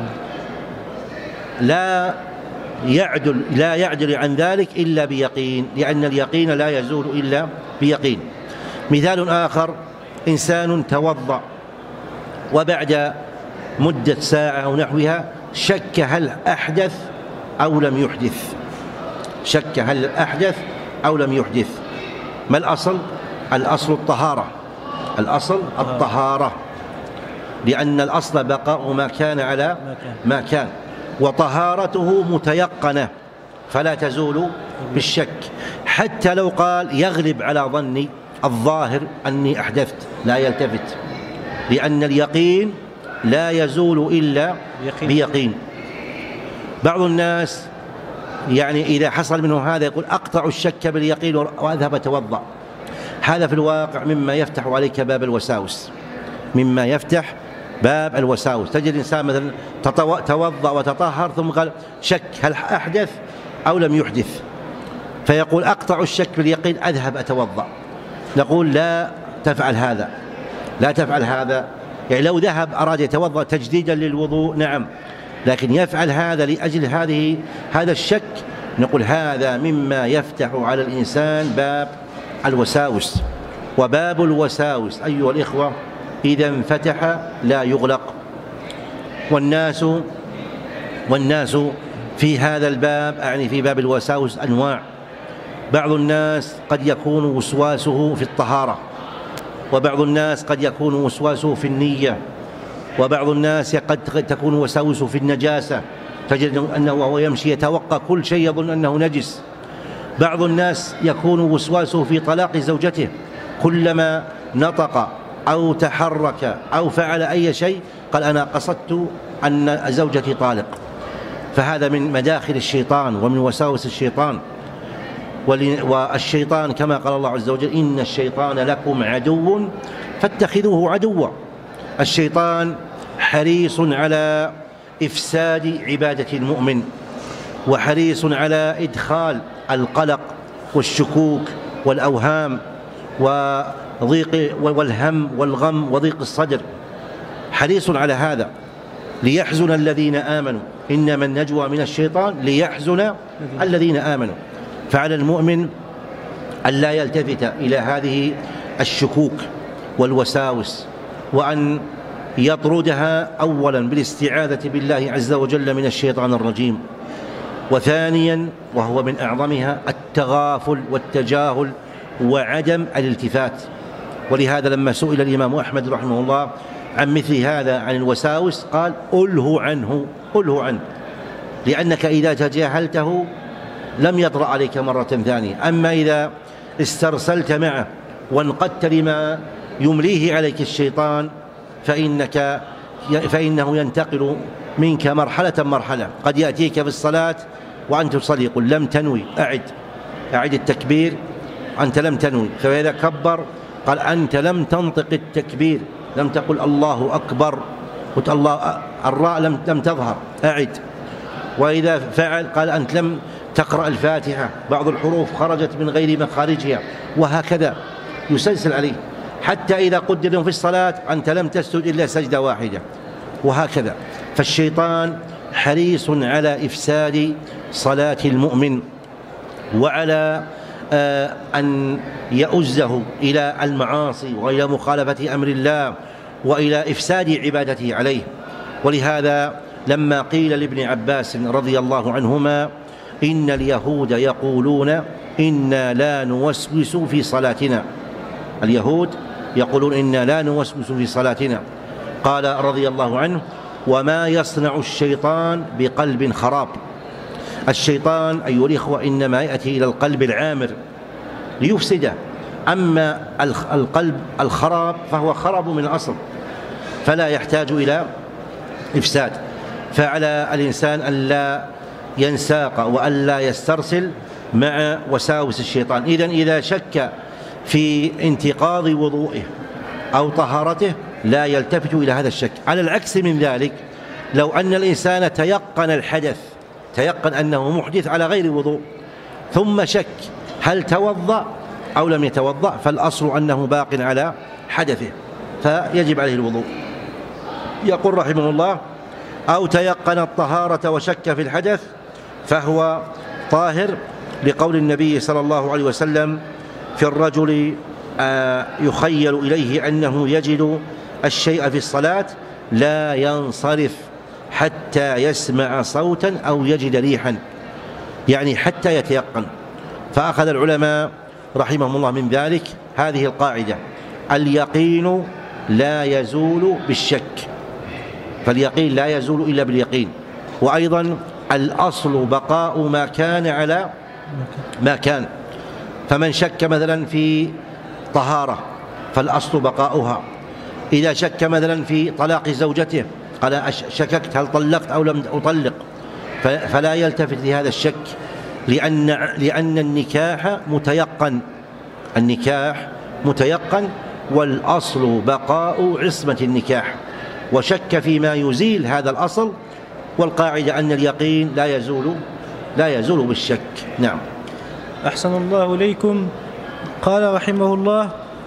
لا يعدل لا يعدل عن ذلك إلا بيقين، لأن اليقين لا يزول إلا بيقين. مثال آخر: إنسان توضأ وبعد مدة ساعة أو نحوها شك هل أحدث أو لم يحدث شك هل أحدث أو لم يحدث. ما الأصل؟ الأصل الطهارة الأصل الطهارة لأن الأصل بقاء ما كان على ما كان، وطهارته متيقنة فلا تزول بالشك. حتى لو قال يغلب على ظني الظاهر أني أحدثت، لا يلتفت، لأن اليقين لا يزول إلا بيقين. بعض الناس يعني إذا حصل منه هذا يقول أقطع الشك باليقين وأذهب أتوضأ. هذا في الواقع مما يفتح عليك باب الوساوس مما يفتح باب الوساوس. تجد إنسان مثلا توضأ وتطهر ثم قال شك هل أحدث أو لم يحدث، فيقول أقطع الشك باليقين أذهب أتوضأ. نقول لا تفعل هذا لا تفعل هذا يعني لو ذهب أراد يتوضأ تجديدا للوضوء نعم، لكن يفعل هذا لأجل هذه هذا الشك، نقول هذا مما يفتح على الإنسان باب الوساوس. وباب الوساوس أيها الإخوة إذا انفتح لا يغلق. والناس والناس في هذا الباب، أعني في باب الوساوس، أنواع. بعض الناس قد يكون وسواسه في الطهارة، وبعض الناس قد يكون وسواسه في النية، وبعض الناس قد تكون وساوسه في النجاسة، تجد أنه وهو يمشي يتوقع كل شيء يظن أنه نجس. بعض الناس يكون وسواسه في طلاق زوجته، كلما نطق أو تحرك أو فعل أي شيء قال أنا قصدت أن زوجتي طالق. فهذا من مداخل الشيطان ومن وساوس الشيطان. والشيطان كما قال الله عز وجل إن الشيطان لكم عدو فاتخذوه عدوا. الشيطان حريص على إفساد عبادة المؤمن، وحريص على إدخال القلق والشكوك والأوهام وضيق والهم والغم وضيق الصدر، حريص على هذا ليحزن الذين آمنوا، إنما النجوى من الشيطان ليحزن الذين آمنوا. فعلى المؤمن أن لا يلتفت إلى هذه الشكوك والوساوس، وأن يطردها أولا بالاستعاذة بالله عز وجل من الشيطان الرجيم، وثانيا وهو من أعظمها التغافل والتجاهل وعدم الالتفات. ولهذا لما سئل الإمام أحمد رحمه الله عن مثل هذا عن الوساوس قال أله عنه أله عنه، لأنك إذا تجاهلته لم يطرأ عليك مرة ثانية. أما إذا استرسلت معه وانقدت لما يمليه عليك الشيطان فإنك فإنه ينتقل منك مرحلة مرحلة. قد يأتيك في الصلاة وأنت تصلي يقول لم تنوي، أعد أعد التكبير، أنت لم تنوي. فإذا كبر قال أنت لم تنطق التكبير، لم تقل الله أكبر، قلت الله الراء لم لم تظهر، أعد. وإذا فعل قال أنت لم تقرأ الفاتحة، بعض الحروف خرجت من غير مخارجها، وهكذا يسلسل عليه حتى إذا قدر في الصلاة أنت لم تسجد إلا سجدة واحدة، وهكذا. فالشيطان حريص على إفساد صلاة المؤمن، وعلى آه أن يؤزه إلى المعاصي وإلى مخالفة أمر الله وإلى إفساد عبادته عليه. ولهذا لما قيل لابن عباس رضي الله عنهما إن اليهود يقولون إنا لا نوسوس في صلاتنا، اليهود يقولون إنا لا نوسوس في صلاتنا، قال رضي الله عنه وما يصنع الشيطان بقلب خراب. الشيطان أيها الإخوة إنما يأتي إلى القلب العامر ليفسده، أما القلب الخراب فهو خراب من الأصل فلا يحتاج إلى إفساد. فعلى الإنسان أن لا ينساق وأن لا يسترسل مع وساوس الشيطان. إذن إذا شك في انتقاض وضوئه أو طهارته لا يلتفت إلى هذا الشك. على العكس من ذلك لو أن الإنسان تيقن الحدث، تيقن أنه محدث على غير وضوء، ثم شك هل توضأ أو لم يتوضأ، فالأصل أنه باق على حدثه فيجب عليه الوضوء. يقول رحمه الله أو تيقن الطهارة وشك في الحدث فهو طاهر، لقول النبي صلى الله عليه وسلم في الرجل يخيل إليه أنه يجد الشيء في الصلاة لا ينصرف حتى يسمع صوتا أو يجد ريحا، يعني حتى يتيقن. فأخذ العلماء رحمهم الله من ذلك هذه القاعدة: اليقين لا يزول بالشك، فاليقين لا يزول إلا باليقين. وأيضا الأصل بقاء ما كان على ما كان، فمن شك مثلا في طهارة فالأصل بقاؤها. إذا شك مثلا في طلاق زوجته قال شككت هل طلقت أو لم أطلق، فلا يلتفت لهذا الشك، لأن لأن النكاح متيقن، النكاح متيقن والأصل بقاء عصمة النكاح، وشك فيما يزيل هذا الأصل، والقاعدة أن اليقين لا يزول لا يزول بالشك. نعم. أحسن الله إليكم. قال رحمه الله: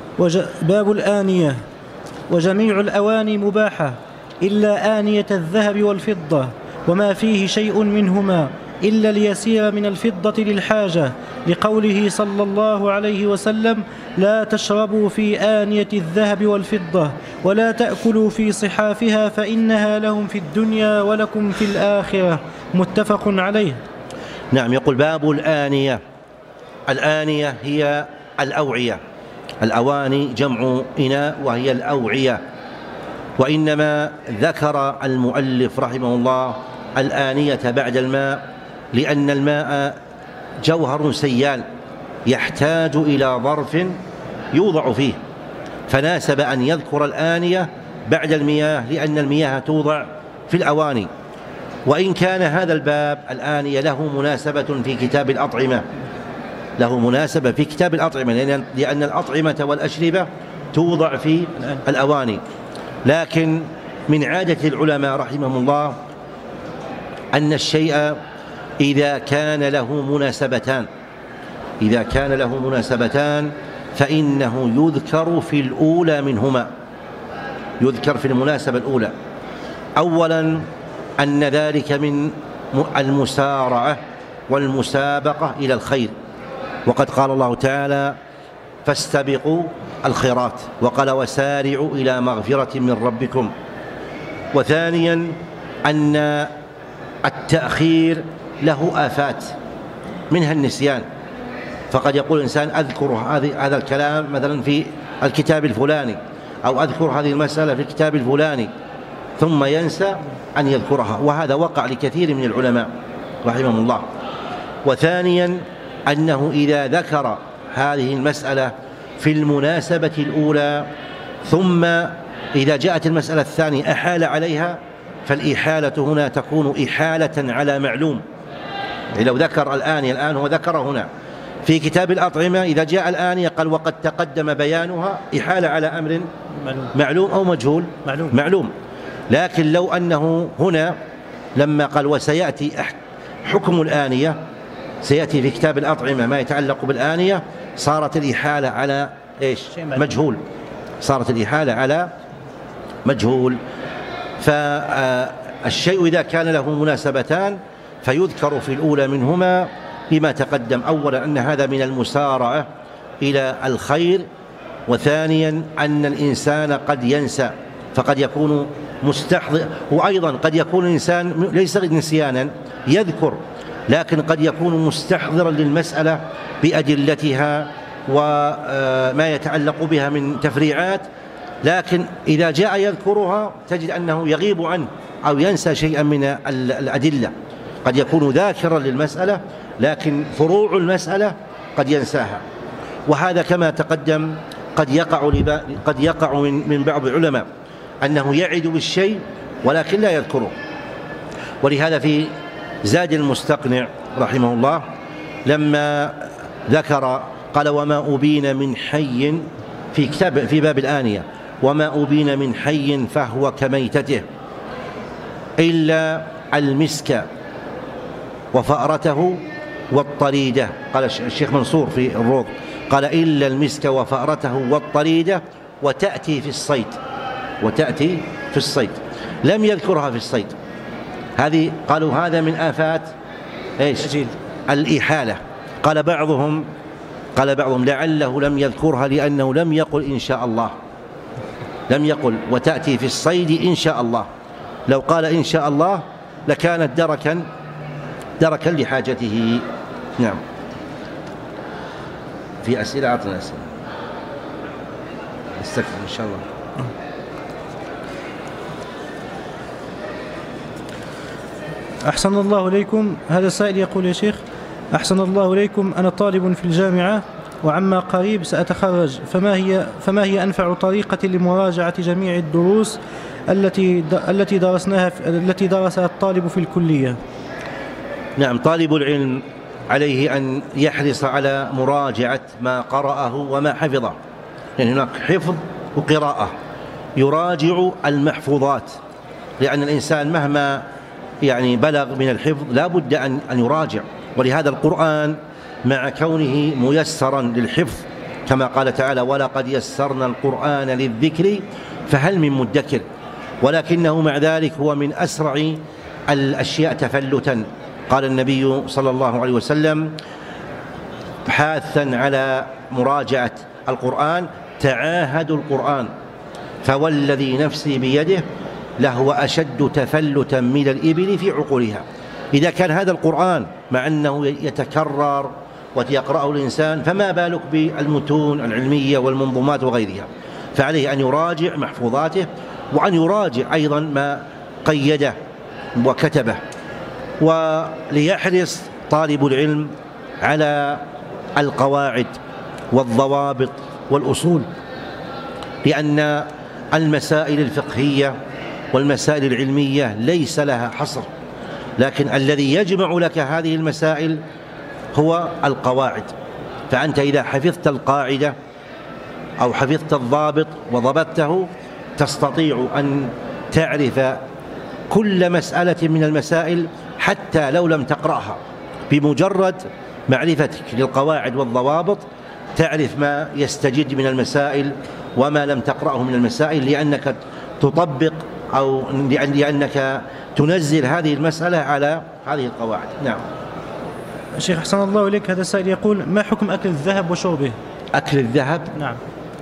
باب الآنية: وجميع الأواني مباحة إلا آنية الذهب والفضة، وما فيه شيء منهما إلا اليسير من الفضة للحاجة، لقوله صلى الله عليه وسلم: لا تشربوا في آنية الذهب والفضة ولا تأكلوا في صحافها فإنها لهم في الدنيا ولكم في الآخرة. متفق عليه. نعم. يقول باب الآنية. الآنية هي الأوعية، الأواني جمع إناء وهي الأوعية، وإنما ذكر المؤلف رحمه الله الآنية بعد الماء لأن الماء جوهر سيال يحتاج إلى ظرف يوضع فيه، فناسب أن يذكر الآنية بعد المياه لأن المياه توضع في الأواني. وإن كان هذا الباب الآنية له مناسبة في كتاب الأطعمة، له مناسبة في كتاب الأطعمة لأن الأطعمة والأشربة توضع في الأواني، لكن من عادة العلماء رحمهم الله أن الشيء إذا كان له مناسبتان إذا كان له مناسبتان فإنه يذكر في الأولى منهما، يذكر في المناسبة الأولى. أولا أن ذلك من المسارعة والمسابقة إلى الخير، وقد قال الله تعالى: فاستبقوا الخيرات، وقال: وسارعوا إلى مغفرة من ربكم. وثانيا أن التأخير له آفات منها النسيان، فقد يقول الإنسان: أذكر هذا الكلام مثلا في الكتاب الفلاني، أو أذكر هذه المسألة في الكتاب الفلاني، ثم ينسى أن يذكرها، وهذا وقع لكثير من العلماء رحمهم الله. وثانيا أنه إذا ذكر هذه المسألة في المناسبة الأولى ثم إذا جاءت المسألة الثانية أحال عليها، فالإحالة هنا تكون إحالة على معلوم. لو ذكر الآنية الآن هو ذكر هنا في كتاب الأطعمة، إذا جاء الآنية قال: وقد تقدم بيانها، إحالة على أمر معلوم أو مجهول معلوم, معلوم. لكن لو أنه هنا لما قال: وسيأتي حكم الآنية، سيأتي في كتاب الأطعمة ما يتعلق بالآنية، صارت الإحالة على إيش؟ مجهول، صارت الإحالة على مجهول. فالشيء إذا كان له مناسبتان فيذكر في الأولى منهما بما تقدم. أولا أن هذا من المسارعة إلى الخير، وثانيا أن الإنسان قد ينسى، فقد يكون مستحضر، وأيضا قد يكون الإنسان ليس نسيانا يذكر، لكن قد يكون مستحضرا للمسألة بأدلتها وما يتعلق بها من تفريعات، لكن إذا جاء يذكرها تجد أنه يغيب عنه أو ينسى شيئا من الأدلة. قد يكون ذاكرا للمسألة لكن فروع المسألة قد ينساها، وهذا كما تقدم قد يقع قد يقع من من بعض العلماء أنه يعد بالشيء ولكن لا يذكره. ولهذا في زاد المستقنع رحمه الله لما ذكر قال: وما أبين من حي، في كتاب في باب الآنية: وما أبين من حي فهو كميتته إلا المسك وفأرته والطريدة. قال الشيخ منصور في الروض قال: إلا المسك وفأرته والطريدة وتأتي في الصيد، وتأتي في الصيد، لم يذكرها في الصيد. هذه قالوا هذا من آفات إيش؟ الإحالة. قال بعضهم قال بعضهم لعله لم يذكرها لأنه لم يقل إن شاء الله، لم يقل وتأتي في الصيد إن شاء الله. لو قال إن شاء الله لكانت دركا دركا لحاجته. نعم. في أسئلة؟ أعطنا أسئلة استكفر إن شاء الله. أحسن الله إليكم. هذا السائل يقول: يا شيخ أحسن الله إليكم، أنا طالب في الجامعة وعما قريب سأتخرج، فما هي فما هي أنفع طريقة لمراجعة جميع الدروس التي التي درسناها التي درسها الطالب في الكلية؟ نعم. طالب العلم عليه أن يحرص على مراجعة ما قرأه وما حفظه، يعني هناك حفظ وقراءة، يراجع المحفوظات، لأن الإنسان مهما يعني بلغ من الحفظ لا بد أن أن يراجع. ولهذا القرآن مع كونه ميسرا للحفظ كما قال تعالى: ولقد يسرنا القرآن للذكر فهل من مدكر، ولكنه مع ذلك هو من أسرع الأشياء تفلتا. قال النبي صلى الله عليه وسلم حاثا على مراجعة القرآن: تعاهدوا القرآن فوالذي نفسي بيده لهو أشد تفلتا من الإبل في عقولها. إذا كان هذا القرآن مع أنه يتكرر ويقرأه الإنسان، فما بالك بالمتون العلمية والمنظومات وغيرها. فعليه أن يراجع محفوظاته، وأن يراجع أيضا ما قيده وكتبه، وليحرص طالب العلم على القواعد والضوابط والأصول، لأن المسائل الفقهية والمسائل العلمية ليس لها حصر، لكن الذي يجمع لك هذه المسائل هو القواعد. فأنت إذا حفظت القاعدة أو حفظت الضابط وضبطته تستطيع أن تعرف كل مسألة من المسائل حتى لو لم تقرأها. بمجرد معرفتك للقواعد والضوابط تعرف ما يستجد من المسائل وما لم تقرأه من المسائل، لأنك تطبق أو لأنك تنزل هذه المسألة على هذه القواعد. نعم. شيخ أحسن الله إليك، هذا السائل يقول: ما حكم أكل الذهب وشربه؟ أكل الذهب؟ نعم.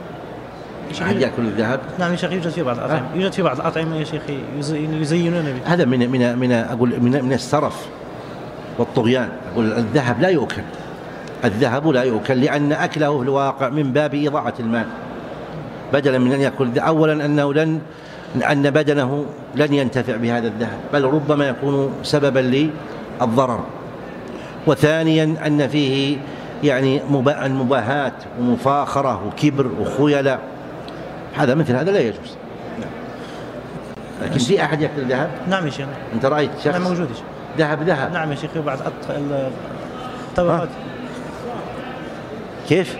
أحد يأكل الذهب؟ نعم يا شيخ، يوجد في بعض الأطعمة، يوجد في بعض الأطعمة يا شيخ يزينون به. هذا من من من أقول من من السرف والطغيان. أقول الذهب لا يؤكل، الذهب لا يؤكل، لأن أكله في الواقع من باب إضاعة المال، بدلا من أن يأكل. أولا أنه لن أن بدنه لن ينتفع بهذا الذهب، بل ربما يكون سببا للضرر. وثانيا أن فيه يعني مباهات ومفاخرة وكبر وخيلاء، هذا مثل هذا لا يجوز. لكن في أحد يأكل ذهب؟ نعم يا شيخ. أنت رأيت شخص؟ نعم موجود يا شيخ. ذهب ذهب؟ نعم يا شيخ، بعض الطبقات. كيف؟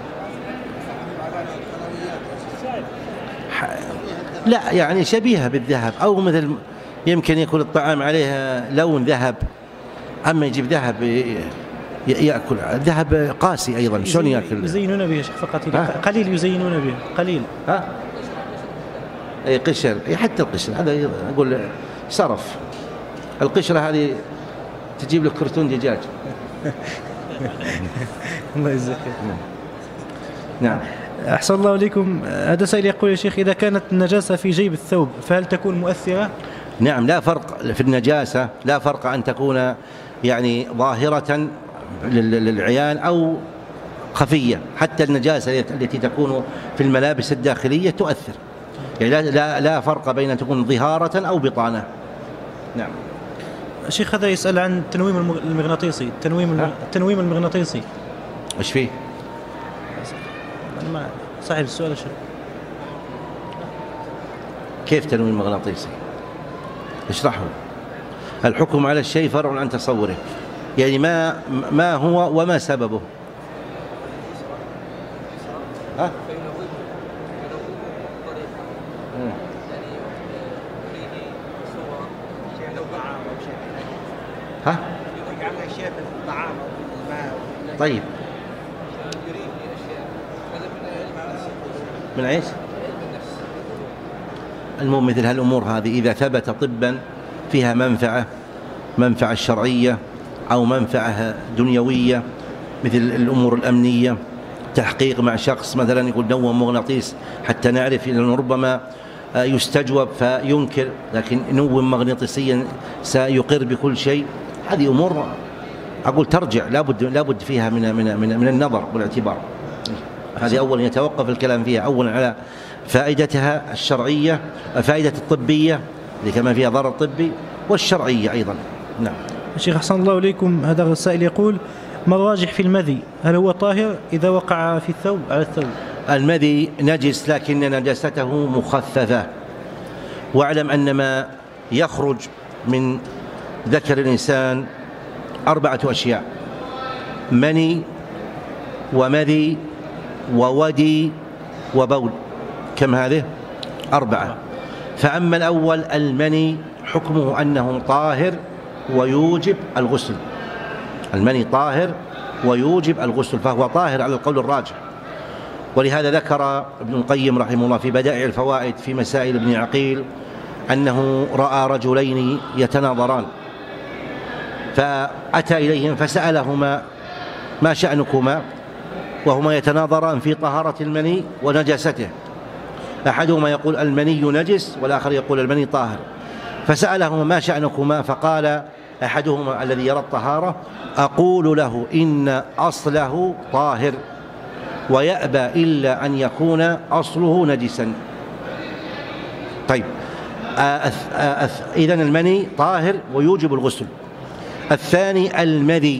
لا يعني شبيهة بالذهب، أو مثل يمكن يكون الطعام عليها لون ذهب، أما يجيب ذهب يأكل ذهب قاسي أيضا، شلون يأكل؟ يزينون به يا شيخ فقط، قليل يزينون به قليل. ها؟ أي قشر، حتى القشر هذا أقول سرف. القشرة هذه تجيب لك كرتون دجاج. الله يجزاك. نعم. أحسن الله إليكم، هذا سائل يقول: يا شيخ إذا كانت النجاسة في جيب الثوب فهل تكون مؤثرة؟ نعم، لا فرق في النجاسة، لا فرق أن تكون يعني ظاهرة للعيان أو خفية. حتى النجاسة التي تكون في الملابس الداخلية تؤثر، يعني لا, لا, لا فرق بين أن تكون ظهارة أو بطانة. نعم. الشيخ هذا يسأل عن التنويم المغناطيسي. التنويم التنويم المغناطيسي ايش فيه؟ ما صاحب السؤال الشيخ. كيف تنويم المغناطيسي؟ اشرحه. الحكم على الشيء فرع عن تصوره، يعني ما ما هو وما سببه. ها؟ ها؟ طيب من ايش؟ المهم مثل هالامور هذه اذا ثبت طبا فيها منفعه منفعه شرعيه او منفعه دنيويه، مثل الامور الامنيه، تحقيق مع شخص مثلا يقول نوم مغناطيس حتى نعرف، لأنه ربما يستجوب فينكر، لكن نوم مغناطيسيا سيقر بكل شيء. هذه امور اقول ترجع لابد لابد فيها من من من, من النظر والاعتبار. هذه اولا يتوقف الكلام فيها اولا على فائدتها الشرعيه، فائده الطبيه اللي كمان فيها ضرر طبي، والشرعيه ايضا. نعم. الشيخ احسن الله اليكم، هذا السائل يقول: ما الراجح في المذي؟ هل هو طاهر إذا وقع في الثوب على الثوب؟ المذي نجس لكن نجاسته مخففة. واعلم أن ما يخرج من ذكر الإنسان أربعة أشياء: مني ومذي وودي وبول. كم هذه؟ أربعة. فأما الأول المني حكمه أنه طاهر ويوجب الغسل. المني طاهر ويوجب الغسل، فهو طاهر على القول الراجح. ولهذا ذكر ابن القيم رحمه الله في بدائع الفوائد في مسائل ابن عقيل أنه رأى رجلين يتناظران، فأتى إليهم فسألهما ما شأنكما، وهما يتناظران في طهارة المني ونجاسته، أحدهما يقول المني نجس والآخر يقول المني طاهر، فسألهما ما شأنكما، فقال أحدهما الذي يرى الطهارة أقول له إن أصله طاهر ويأبى إلا أن يكون أصله نجسا. طيب، إذن المني طاهر ويوجب الغسل. الثاني المذي،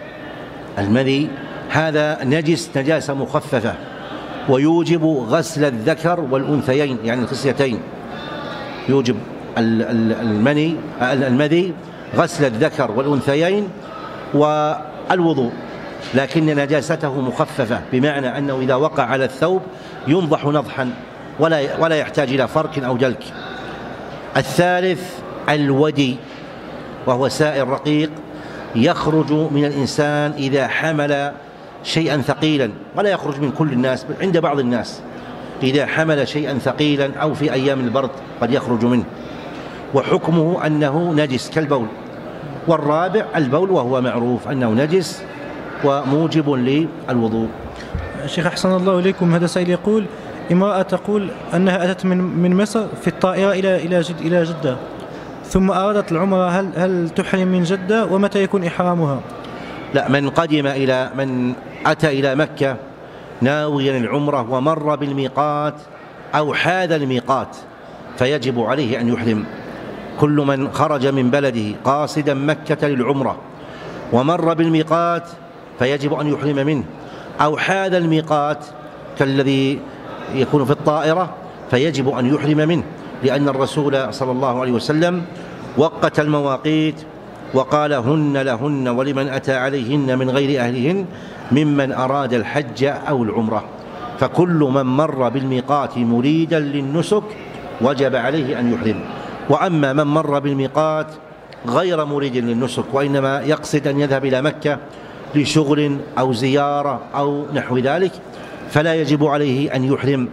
المذي هذا نجس نجاسة مخففة ويوجب غسل الذكر والأنثيين، يعني الخصيتين، يوجب المني المذي غسل الذكر والأنثيين والوضوء، لكن نجاسته مخففة، بمعنى أنه إذا وقع على الثوب ينضح نضحا ولا ولا يحتاج إلى فرك أو دلك. الثالث الودي، وهو سائل رقيق يخرج من الإنسان إذا حمل شيئا ثقيلا، ولا يخرج من كل الناس، عند بعض الناس إذا حمل شيئا ثقيلا أو في أيام البرد قد يخرج منه، وحكمه أنه نجس كالبول. والرابع البول، وهو معروف أنه نجس وموجب للوضوء. شيخ أحسن الله إليكم، هذا سائل يقول امرأة تقول أنها أتت من من مصر في الطائرة إلى إلى جد إلى جدة، ثم أرادت العمرة، هل هل تحرم من جدة ومتى يكون إحرامها؟ لا، من قدم إلى من أتى إلى مكة ناويا العمرة ومر بالميقات أو حاذ الميقات فيجب عليه أن يحرم. كل من خرج من بلده قاصدا مكة للعمرة ومر بالميقات فيجب أن يحرم منه، أو حاذ الميقات كالذي يكون في الطائرة فيجب أن يحرم منه، لأن الرسول صلى الله عليه وسلم وقت المواقيت وقال هن لهن ولمن أتى عليهن من غير أهلهن ممن أراد الحج أو العمرة. فكل من مر بالميقات مريدا للنسك وجب عليه أن يحرم. وأما من مر بالميقات غير مريد للنسك وإنما يقصد أن يذهب إلى مكة لشغل أو زيارة أو نحو ذلك فلا يجب عليه أن يحرم،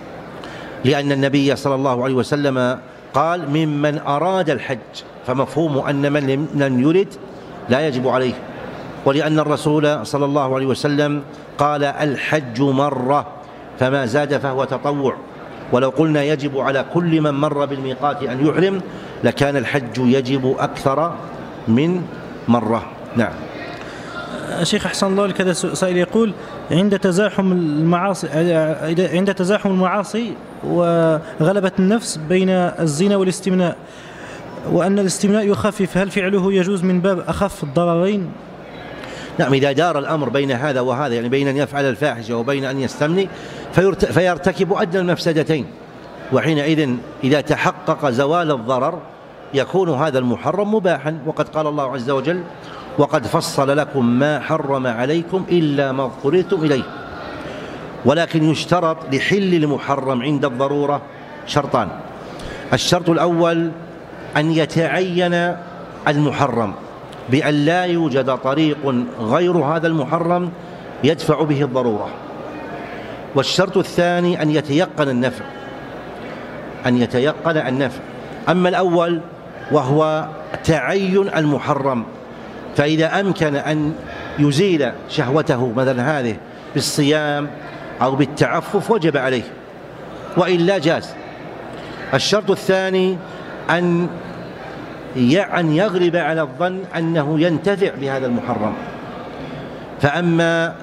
لأن النبي صلى الله عليه وسلم قال ممن أراد الحج، فمفهوم أن من لم يرد لا يجب عليه، ولأن الرسول صلى الله عليه وسلم قال الحج مرة فما زاد فهو تطوع، ولو قلنا يجب على كل من مر بالميقات أن يحرم لكان الحج يجب أكثر من مرة. نعم. شيخ أحسن الله لك، هذا سائل يقول عند تزاحم المعاصي عند تزاحم المعاصي وغلبة النفس بين الزنا والاستمناء، وأن الاستمناء يخفف، هل فعله يجوز من باب أخف الضررين؟ نعم، إذا دار الأمر بين هذا وهذا، يعني بين أن يفعل الفاحشة وبين أن يستمني فيرتكب أدنى المفسدتين، وحينئذ إذا تحقق زوال الضرر يكون هذا المحرم مباحا. وقد قال الله عز وجل وقد فصل لكم ما حرم عليكم إلا ما اضطررتم إليه. ولكن يشترط لحل المحرم عند الضرورة شرطان: الشرط الأول أن يتعين المحرم بأن لا يوجد طريق غير هذا المحرم يدفع به الضرورة، والشرط الثاني أن يتيقن النفع أن يتيقن النفع. أما الأول وهو تعين المحرم، فإذا أمكن أن يزيل شهوته مثلا هذه بالصيام أو بالتعفف وجب عليه، وإلا جاز. الشرط الثاني أن أن يغلب على الظن أنه ينتفع بهذا المحرم، فأما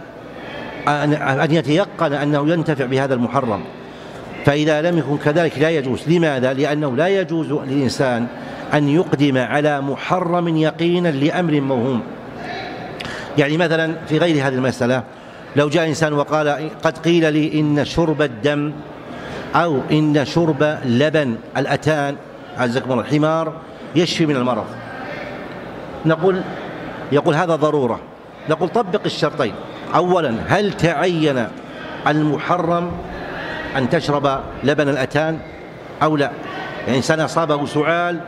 أن يتيقن أنه ينتفع بهذا المحرم، فإذا لم يكن كذلك لا يجوز. لماذا؟ لأنه لا يجوز للإنسان أن يقدم على محرم يقينا لأمر موهوم. يعني مثلا في غير هذه المسألة لو جاء إنسان وقال قد قيل لي إن شرب الدم أو إن شرب لبن الأتان عزكم الله الحمار يشفي من المرض، نقول يقول هذا ضرورة، نقول طبق الشرطين: أولا هل تعين المحرم أن تشرب لبن الأتان أو لا؟ يعني إنسان أصابه سعال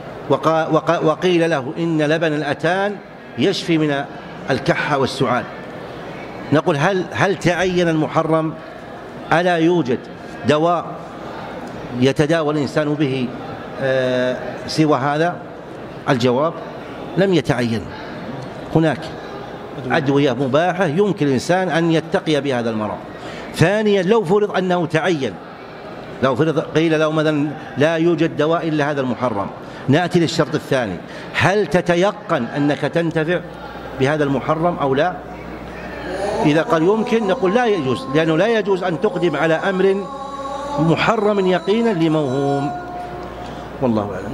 وقيل له إن لبن الأتان يشفي من الكحة والسعال، نقول هل هل تعين المحرم؟ ألا يوجد دواء يتداوى الإنسان به سوى هذا الجواب لم يتعين. هناك أدوية مباحة يمكن الإنسان أن يتقي بهذا المرض. ثانيا لو فرض أنه تعين، لو فرض قيل له مثلا لا يوجد دواء إلا هذا المحرم، نأتي للشرط الثاني، هل تتيقن أنك تنتفع بهذا المحرم أو لا؟ إذا قال يمكن نقول لا يجوز، لأنه لا يجوز أن تقدم على أمر محرم يقينا لموهوم. والله أعلم.